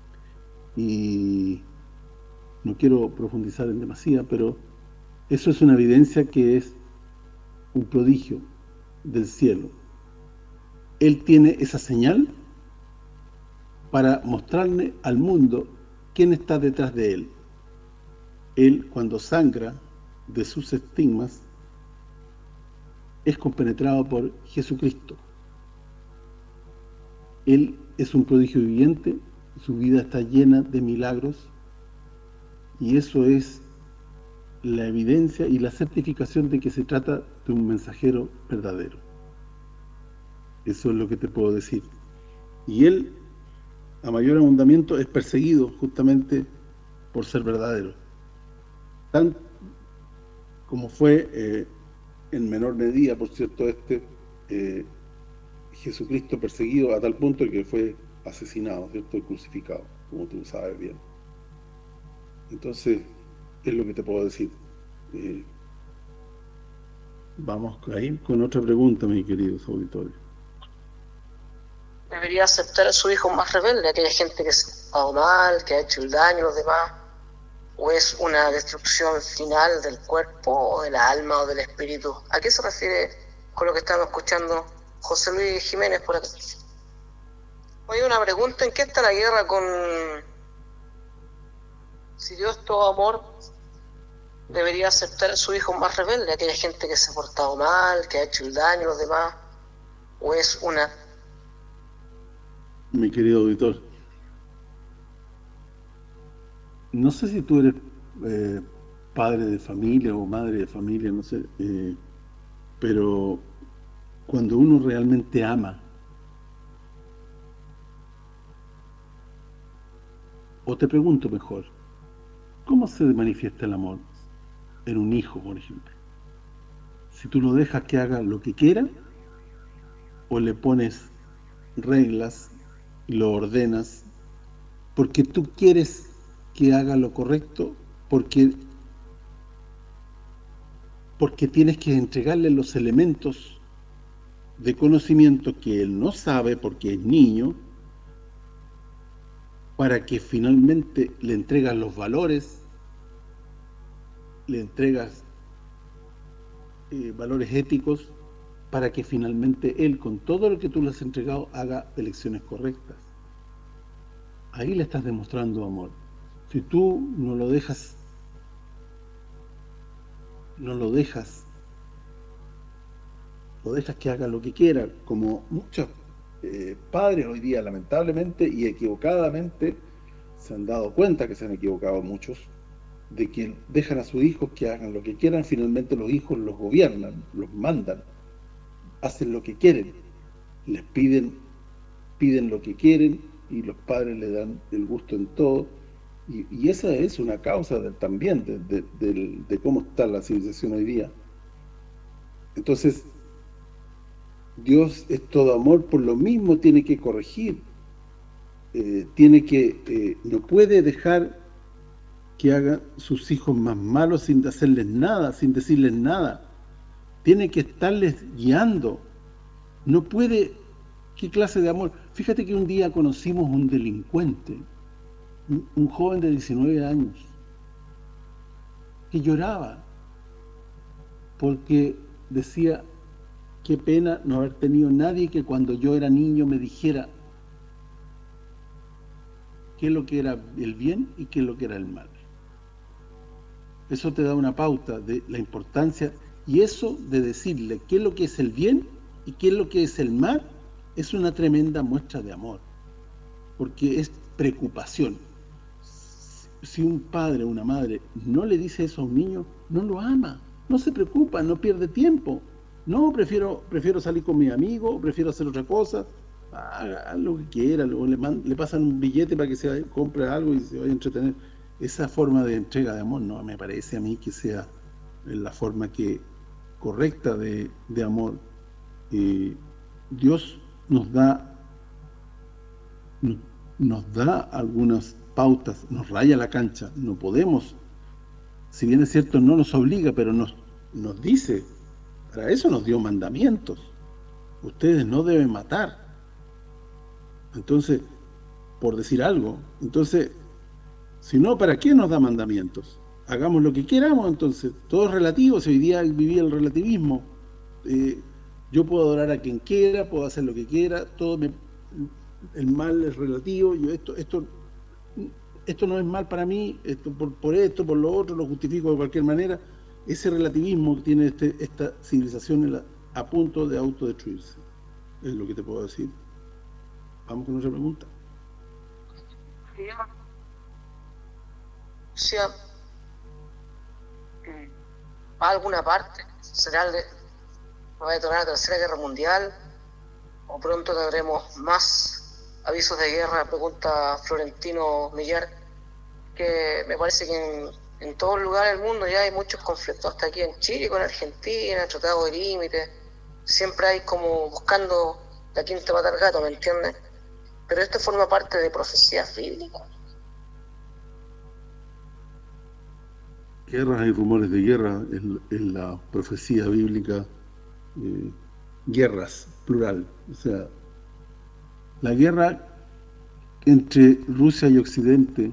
y no quiero profundizar en demasía, pero eso es una evidencia que es un prodigio del cielo. Él tiene esa señal para mostrarle al mundo quién está detrás de él. Él, cuando sangra de sus estigmas, es compenetrado por Jesucristo. Él es un prodigio viviente, su vida está llena de milagros, y eso es la evidencia y la certificación de que se trata de un mensajero verdadero. Eso es lo que te puedo decir. Y él, a mayor abundamiento, es perseguido justamente por ser verdadero. Tan como fue eh, en menor medida, por cierto, este eh, Jesucristo perseguido a tal punto que fue asesinado, ¿cierto? Crucificado, como tú sabes bien. Entonces, es lo que te puedo decir. Eh, vamos a ir con otra pregunta, mis queridos auditores. ¿Debería aceptar a su hijo más rebelde, aquella gente que se ha dado mal, que ha hecho el daño a los demás? ¿O es una destrucción final del cuerpo, o del alma, o del espíritu? ¿A qué se refiere con lo que estamos escuchando José Luis Jiménez por acá? Oye, una pregunta: ¿en qué está la guerra con... Si Dios es todo amor, debería aceptar a su hijo más rebelde, aquella gente que se ha portado mal, que ha hecho el daño a los demás? ¿O es una... Mi querido auditor, no sé si tú eres eh, padre de familia o madre de familia, no sé, eh, pero cuando uno realmente ama, o te pregunto mejor, ¿cómo se manifiesta el amor en un hijo, por ejemplo? Si tú lo dejas que haga lo que quiera, o le pones reglas y lo ordenas porque tú quieres que haga lo correcto, porque porque tienes que entregarle los elementos de conocimiento que él no sabe porque es niño, para que finalmente le entregas los valores, le entregas eh, valores éticos, para que finalmente él, con todo lo que tú le has entregado, haga elecciones correctas. Ahí le estás demostrando amor. Si tú no lo dejas, no lo dejas, lo dejas que haga lo que quiera, como muchos eh, padres hoy día, lamentablemente y equivocadamente, se han dado cuenta que se han equivocado muchos, de que dejan a sus hijos que hagan lo que quieran, finalmente los hijos los gobiernan, los mandan, hacen lo que quieren, les piden piden lo que quieren y los padres le dan el gusto en todo, y, y esa es una causa de, también de, de, de, de cómo está la civilización hoy día. Entonces, Dios es todo amor, por lo mismo tiene que corregir, eh, tiene que, eh, no puede dejar que hagan sus hijos más malos sin hacerles nada, sin decirles nada. Tiene que estarles guiando. No puede... ¿Qué clase de amor? Fíjate que un día conocimos un delincuente, un, un joven de diecinueve años, que lloraba porque decía, qué pena no haber tenido nadie que cuando yo era niño me dijera qué es lo que era el bien y qué es lo que era el mal. Eso te da una pauta de la importancia, y eso de decirle qué es lo que es el bien y qué es lo que es el mal, es una tremenda muestra de amor, porque es preocupación. Si un padre o una madre no le dice eso a un niño, no lo ama, no se preocupa, no pierde tiempo. No, prefiero prefiero salir con mi amigo, prefiero hacer otra cosa, haga lo que quiera, o le, man, le pasan un billete para que se compre algo y se vaya a entretener. Esa forma de entrega de amor no me parece a mí que sea la forma que correcta de, de amor. Eh, Dios nos da nos, nos da algunas pautas, nos raya la cancha, no podemos, si bien es cierto no nos obliga, pero nos, nos dice, para eso nos dio mandamientos, ustedes no deben matar. Entonces, por decir algo, entonces, si no, ¿para qué nos da mandamientos? Hagamos lo que queramos, entonces, todo es relativo. Si hoy día vivía el relativismo, eh, yo puedo adorar a quien quiera, puedo hacer lo que quiera, todo me, el mal es relativo, yo esto esto esto no es mal para mí, esto por, por esto, por lo otro, lo justifico de cualquier manera. Ese relativismo que tiene este, esta civilización a, a punto de autodestruirse, es lo que te puedo decir. Vamos con otra pregunta. O sea, ¿a alguna parte será el de, va a detonar la tercera guerra mundial o pronto tendremos más avisos de guerra? Pregunta Florentino Millar, que me parece que en, en todo lugar del mundo ya hay muchos conflictos, hasta aquí en Chile con Argentina, tratado de límite, siempre hay como buscando la quinta pata al gato, ¿me entiendes? Pero esto forma parte de profecías bíblicas. Guerras y rumores de guerra en, en la profecía bíblica, eh, guerras, plural. O sea, la guerra entre Rusia y Occidente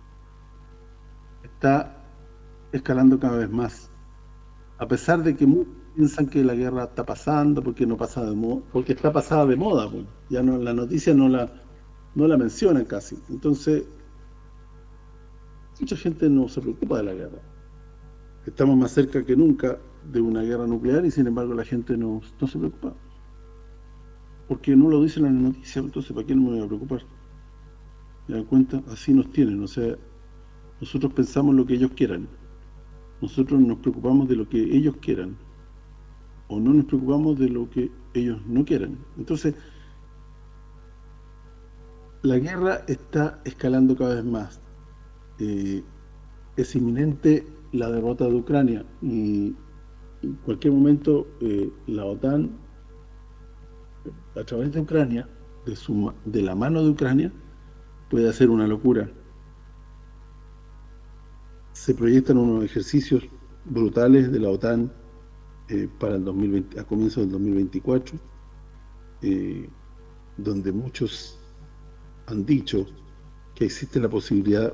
está escalando cada vez más. A pesar de que muchos piensan que la guerra está pasando, porque no pasa de moda, porque está pasada de moda, pues. Ya no, la noticia no la no la mencionan casi. Entonces, mucha gente no se preocupa de la guerra. Estamos más cerca que nunca de una guerra nuclear y sin embargo la gente no, no se preocupa. Porque no lo dicen en la noticia, entonces ¿para qué no me voy a preocupar? ¿Me dan cuenta? Así nos tienen, o sea, nosotros pensamos lo que ellos quieran. Nosotros nos preocupamos de lo que ellos quieran. O no nos preocupamos de lo que ellos no quieran. Entonces, la guerra está escalando cada vez más. Eh, es inminente la derrota de Ucrania y en cualquier momento eh, la OTAN, a través de Ucrania, de, su, de la mano de Ucrania, puede hacer una locura. Se proyectan unos ejercicios brutales de la OTAN eh, para el dos mil veinte, a comienzos del dos mil veinticuatro, eh, donde muchos han dicho que existe la posibilidad,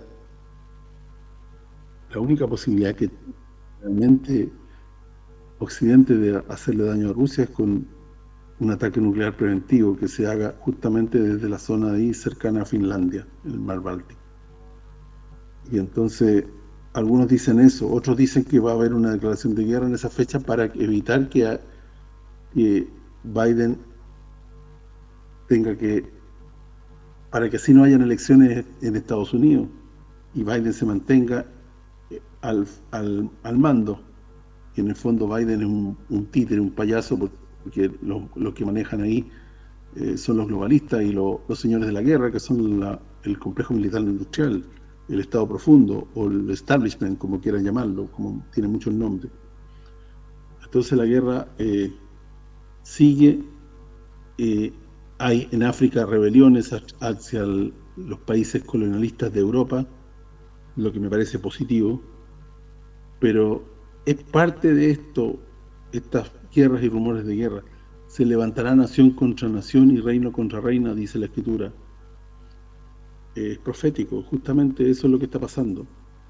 la única posibilidad que realmente Occidente de hacerle daño a Rusia es con un ataque nuclear preventivo que se haga justamente desde la zona de ahí cercana a Finlandia, el mar Báltico. Y entonces algunos dicen eso, otros dicen que va a haber una declaración de guerra en esa fecha para evitar que, que Biden tenga que, para que así no hayan elecciones en Estados Unidos y Biden se mantenga al, al, al mando. Y en el fondo Biden es un, un títere, un payaso, porque los, los que manejan ahí eh, son los globalistas y lo, los señores de la guerra, que son la, el complejo militar industrial, el Estado profundo, o el establishment, como quieran llamarlo, como tiene muchos nombres. Entonces la guerra eh, sigue, eh, hay en África rebeliones hacia el, los países colonialistas de Europa, lo que me parece positivo, pero es parte de esto, estas guerras y rumores de guerra. Se levantará nación contra nación y reino contra reina, dice la Escritura. Es profético, justamente eso es lo que está pasando.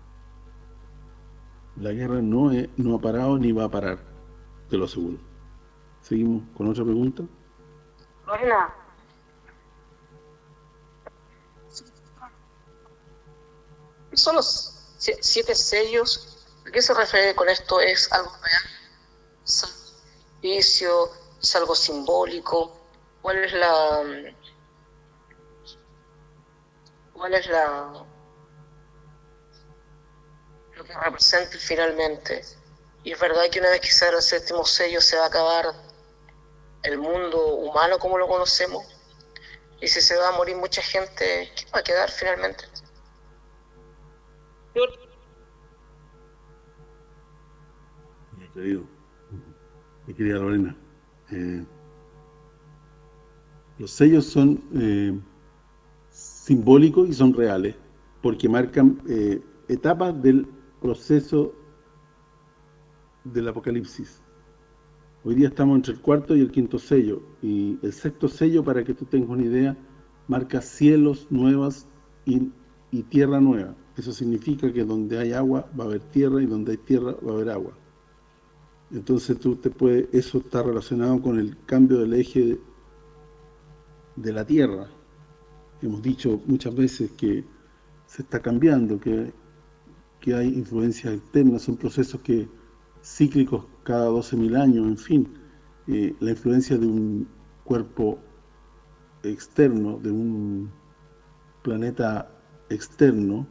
La guerra no, es, no ha parado ni va a parar, te lo aseguro. Seguimos con otra pregunta. Lorena. Son los siete sellos. ¿A qué se refiere con esto? ¿Es algo real? ¿Es algo ficticio? ¿Es algo simbólico? ¿Cuál es la... cuál es la... lo que representa finalmente? Y es verdad que una vez que se haga el séptimo sello se va a acabar el mundo humano como lo conocemos, y si se va a morir mucha gente, ¿qué va a quedar finalmente? Mi querido, mi querida Lorena, eh, los sellos son eh, simbólicos y son reales, porque marcan eh, etapas del proceso del Apocalipsis. Hoy día estamos entre el cuarto y el quinto sello, y el sexto sello, para que tú tengas una idea, marca cielos nuevas y, y tierra nueva. Eso significa que donde hay agua va a haber tierra, y donde hay tierra va a haber agua. Entonces tú te puedes, eso está relacionado con el cambio del eje de, de la Tierra. Hemos dicho muchas veces que se está cambiando, que, que hay influencias externas, son procesos que cíclicos cada doce mil años, en fin. Eh, la influencia de un cuerpo externo, de un planeta externo,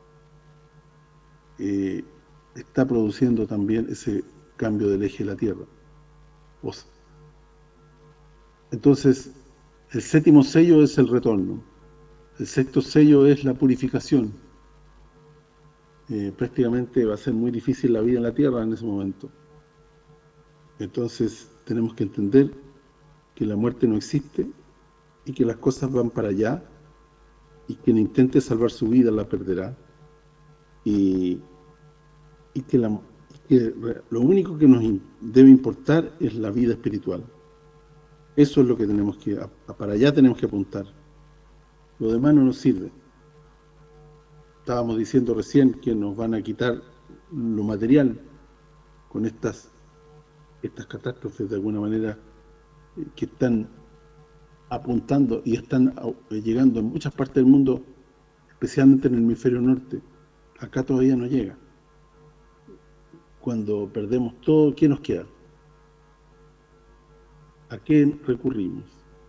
eh, está produciendo también ese cambio del eje de la Tierra. O sea, entonces, el séptimo sello es el retorno. El sexto sello es la purificación. Eh, prácticamente va a ser muy difícil la vida en la Tierra en ese momento. Entonces, tenemos que entender que la muerte no existe y que las cosas van para allá, y quien intente salvar su vida la perderá. Y, y que la que lo único que nos debe importar es la vida espiritual. Eso es lo que tenemos que, para allá tenemos que apuntar. Lo demás no nos sirve. Estábamos diciendo recién que nos van a quitar lo material con estas estas catástrofes de alguna manera que están apuntando y están llegando en muchas partes del mundo, especialmente en el hemisferio norte. Acá todavía no llega. Cuando perdemos todo, ¿qué nos queda? ¿A qué recurrimos?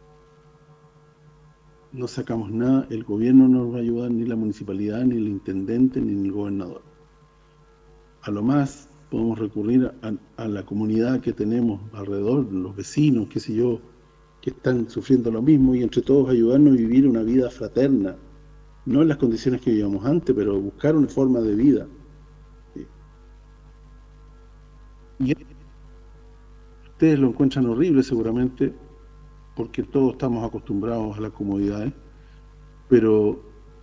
No sacamos nada, el gobierno no nos va a ayudar, ni la municipalidad, ni el intendente, ni el gobernador. A lo más podemos recurrir a, a la comunidad que tenemos alrededor, los vecinos, qué sé yo, que están sufriendo lo mismo, y entre todos ayudarnos a vivir una vida fraterna, no en las condiciones que vivíamos antes, pero buscar una forma de vida. Y ustedes lo encuentran horrible seguramente, porque todos estamos acostumbrados a las comodidades, pero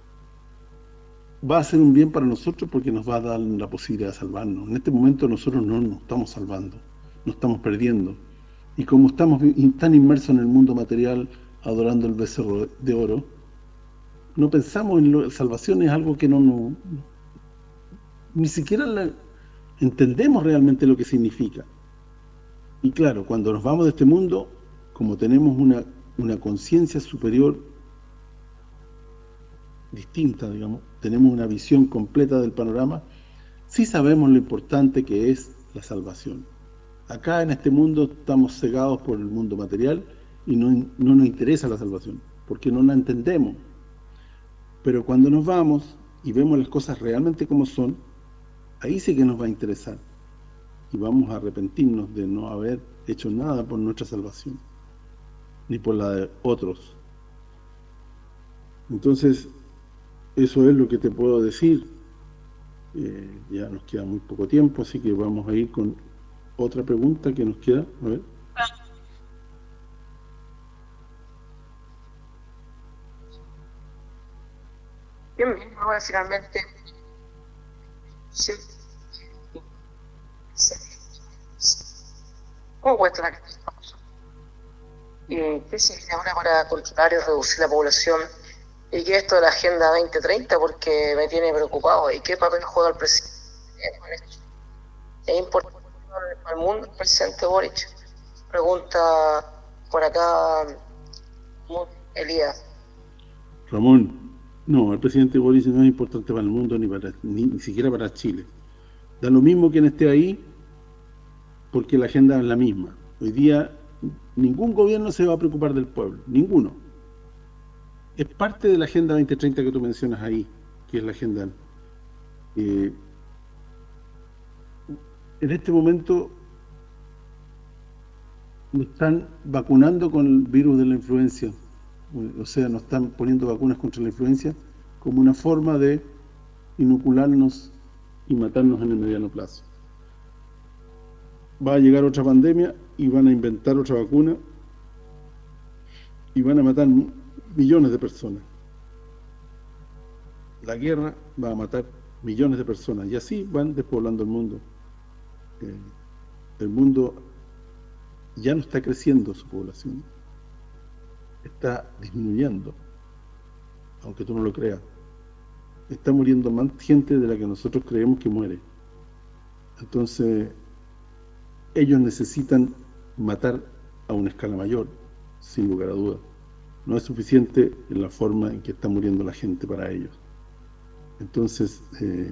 va a ser un bien para nosotros porque nos va a dar la posibilidad de salvarnos. En este momento nosotros no nos estamos salvando, nos estamos perdiendo. Y como estamos tan inmersos en el mundo material, adorando el becerro de oro, no pensamos en la salvación, es algo que no, no ni siquiera la, entendemos realmente lo que significa. Y claro, cuando nos vamos de este mundo, como tenemos una, una conciencia superior distinta, digamos, tenemos una visión completa del panorama, sí sabemos lo importante que es la salvación. Acá en este mundo estamos cegados por el mundo material y no, no nos interesa la salvación, porque no la entendemos. Pero cuando nos vamos y vemos las cosas realmente como son, ahí sí que nos va a interesar. Y vamos a arrepentirnos de no haber hecho nada por nuestra salvación, ni por la de otros. Entonces, eso es lo que te puedo decir. Eh, ya nos queda muy poco tiempo, así que vamos a ir con otra pregunta que nos queda. A ver. Bien, ahora finalmente. Sí. Sí. ¿Cómo puede estar aquí? ¿Qué significa ahora para controlar y reducir la población? ¿Y qué es esto de la Agenda veinte treinta? Porque me tiene preocupado. ¿Y qué papel juega el presidente con esto? ¿Es importante para el mundo el presidente Boric? Pregunta por acá Elías. Ramón, no, el presidente Boric no es importante para el mundo ni para ni, ni siquiera para Chile. Da lo mismo quien esté ahí, porque la agenda es la misma. Hoy día ningún gobierno se va a preocupar del pueblo, ninguno. Es parte de la Agenda veinte treinta que tú mencionas ahí, que es la agenda. Eh, en este momento nos están vacunando con el virus de la influenza, o sea, nos están poniendo vacunas contra la influenza como una forma de inocularnos y matarnos en el mediano plazo. Va a llegar otra pandemia y van a inventar otra vacuna y van a matar millones de personas. La guerra va a matar millones de personas y así van despoblando el mundo. Eh, el mundo ya no está creciendo su población, está disminuyendo, aunque tú no lo creas. Está muriendo más gente de la que nosotros creemos que muere. Entonces, ellos necesitan matar a una escala mayor, sin lugar a dudas. No es suficiente en la forma en que está muriendo la gente para ellos. Entonces, eh,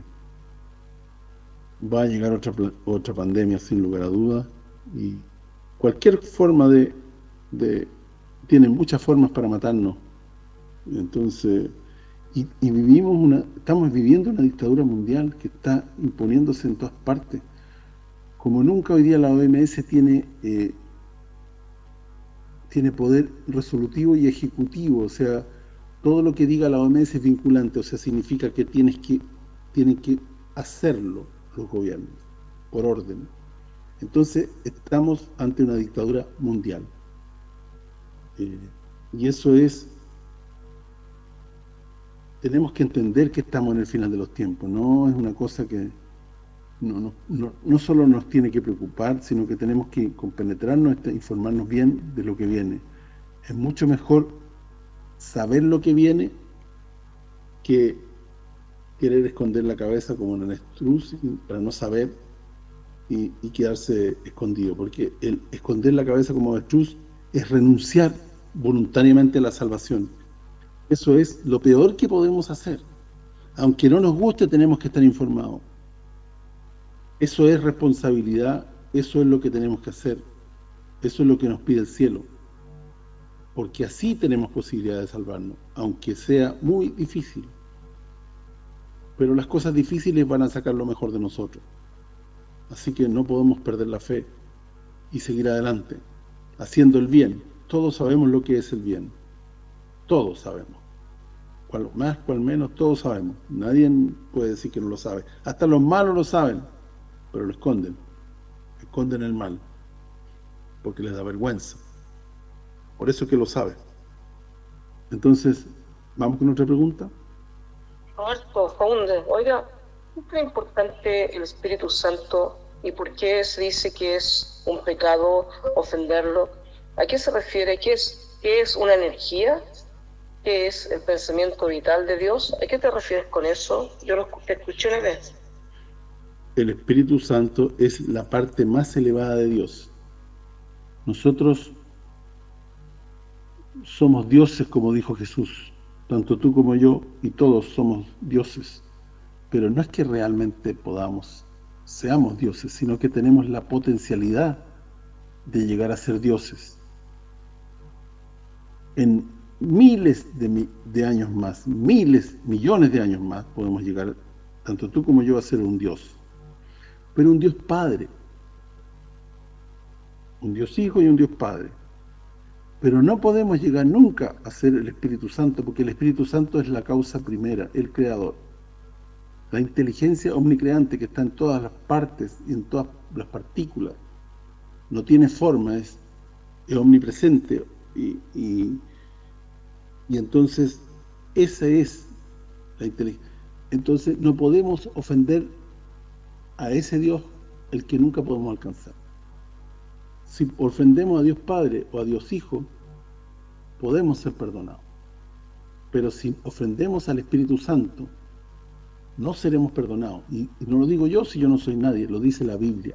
va a llegar otra otra pandemia sin lugar a dudas, y cualquier forma de, de tienen muchas formas para matarnos. Entonces, y, y vivimos una estamos viviendo una dictadura mundial que está imponiéndose en todas partes. Como nunca hoy día la O M S tiene eh, tiene poder resolutivo y ejecutivo, o sea, todo lo que diga la O M S es vinculante, o sea, significa que tienes que tienen que hacerlo los gobiernos por orden. Entonces, estamos ante una dictadura mundial. Eh, y eso es tenemos que entender que estamos en el final de los tiempos, no es una cosa que no, no, no, no solo nos tiene que preocupar, sino que tenemos que compenetrarnos, informarnos bien de lo que viene. Es mucho mejor saber lo que viene que querer esconder la cabeza como un avestruz para no saber y, y quedarse escondido, porque el esconder la cabeza como avestruz es renunciar voluntariamente a la salvación. Eso es lo peor que podemos hacer. Aunque no nos guste, tenemos que estar informados. Eso es responsabilidad, eso es lo que tenemos que hacer. Eso es lo que nos pide el cielo. Porque así tenemos posibilidad de salvarnos, aunque sea muy difícil. Pero las cosas difíciles van a sacar lo mejor de nosotros. Así que no podemos perder la fe y seguir adelante, haciendo el bien. Todos sabemos lo que es el bien. Todos sabemos. Cual más, cual menos, todos sabemos. Nadie puede decir que no lo sabe. Hasta los malos lo saben, pero lo esconden. Esconden el mal, porque les da vergüenza. Por eso es que lo saben. Entonces, ¿vamos con otra pregunta? Roberto Faunde, oiga, ¿por qué es importante el Espíritu Santo y por qué se dice que es un pecado ofenderlo? ¿A qué se refiere? ¿Qué es, qué es una energía? ¿Qué es el pensamiento vital de Dios? ¿A qué te refieres con eso? Yo lo te escuché una vez. El Espíritu Santo es la parte más elevada de Dios. Nosotros somos dioses, como dijo Jesús. Tanto tú como yo y todos somos dioses. Pero no es que realmente podamos, seamos dioses, sino que tenemos la potencialidad de llegar a ser dioses. En miles de, de años más, miles, millones de años más, podemos llegar, tanto tú como yo, a ser un Dios. Pero un Dios Padre. Un Dios Hijo y un Dios Padre. Pero no podemos llegar nunca a ser el Espíritu Santo, porque el Espíritu Santo es la causa primera, el Creador. La inteligencia omnicreante que está en todas las partes y en todas las partículas. No tiene forma, es, es omnipresente. Y, y, y entonces, esa es la inteligencia. Entonces, no podemos ofender a ese Dios, el que nunca podemos alcanzar. Si ofendemos a Dios Padre o a Dios Hijo, podemos ser perdonados. Pero si ofendemos al Espíritu Santo, no seremos perdonados. Y, y no lo digo yo si yo no soy nadie, lo dice la Biblia.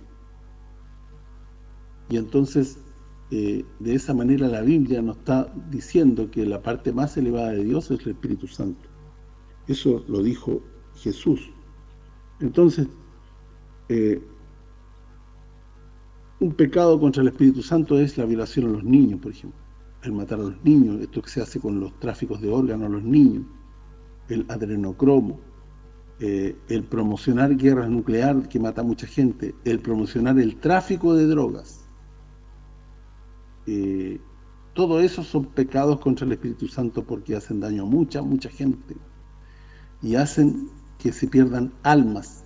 Y entonces, eh, de esa manera la Biblia nos está diciendo que la parte más elevada de Dios es el Espíritu Santo. Eso lo dijo Jesús. Entonces, eh, un pecado contra el Espíritu Santo es la violación a los niños, por ejemplo. El matar a los niños, esto que se hace con los tráficos de órganos a los niños, el adrenocromo, eh, el promocionar guerras nucleares que mata a mucha gente, el promocionar el tráfico de drogas. Eh, todo eso son pecados contra el Espíritu Santo porque hacen daño a mucha, mucha gente y hacen que se pierdan almas.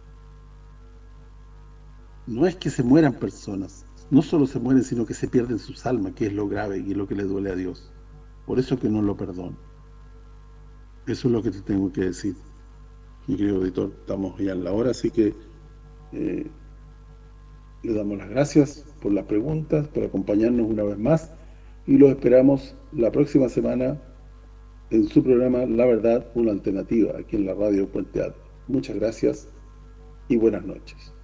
No es que se mueran personas, no solo se mueren, sino que se pierden sus almas, que es lo grave y es lo que le duele a Dios. Por eso que no lo perdono. Eso es lo que te tengo que decir. Mi querido editor, estamos ya en la hora, así que eh, le damos las gracias por las preguntas, por acompañarnos una vez más, y los esperamos la próxima semana en su programa La Verdad, una alternativa, aquí en la radio Puente Alto. Muchas gracias y buenas noches.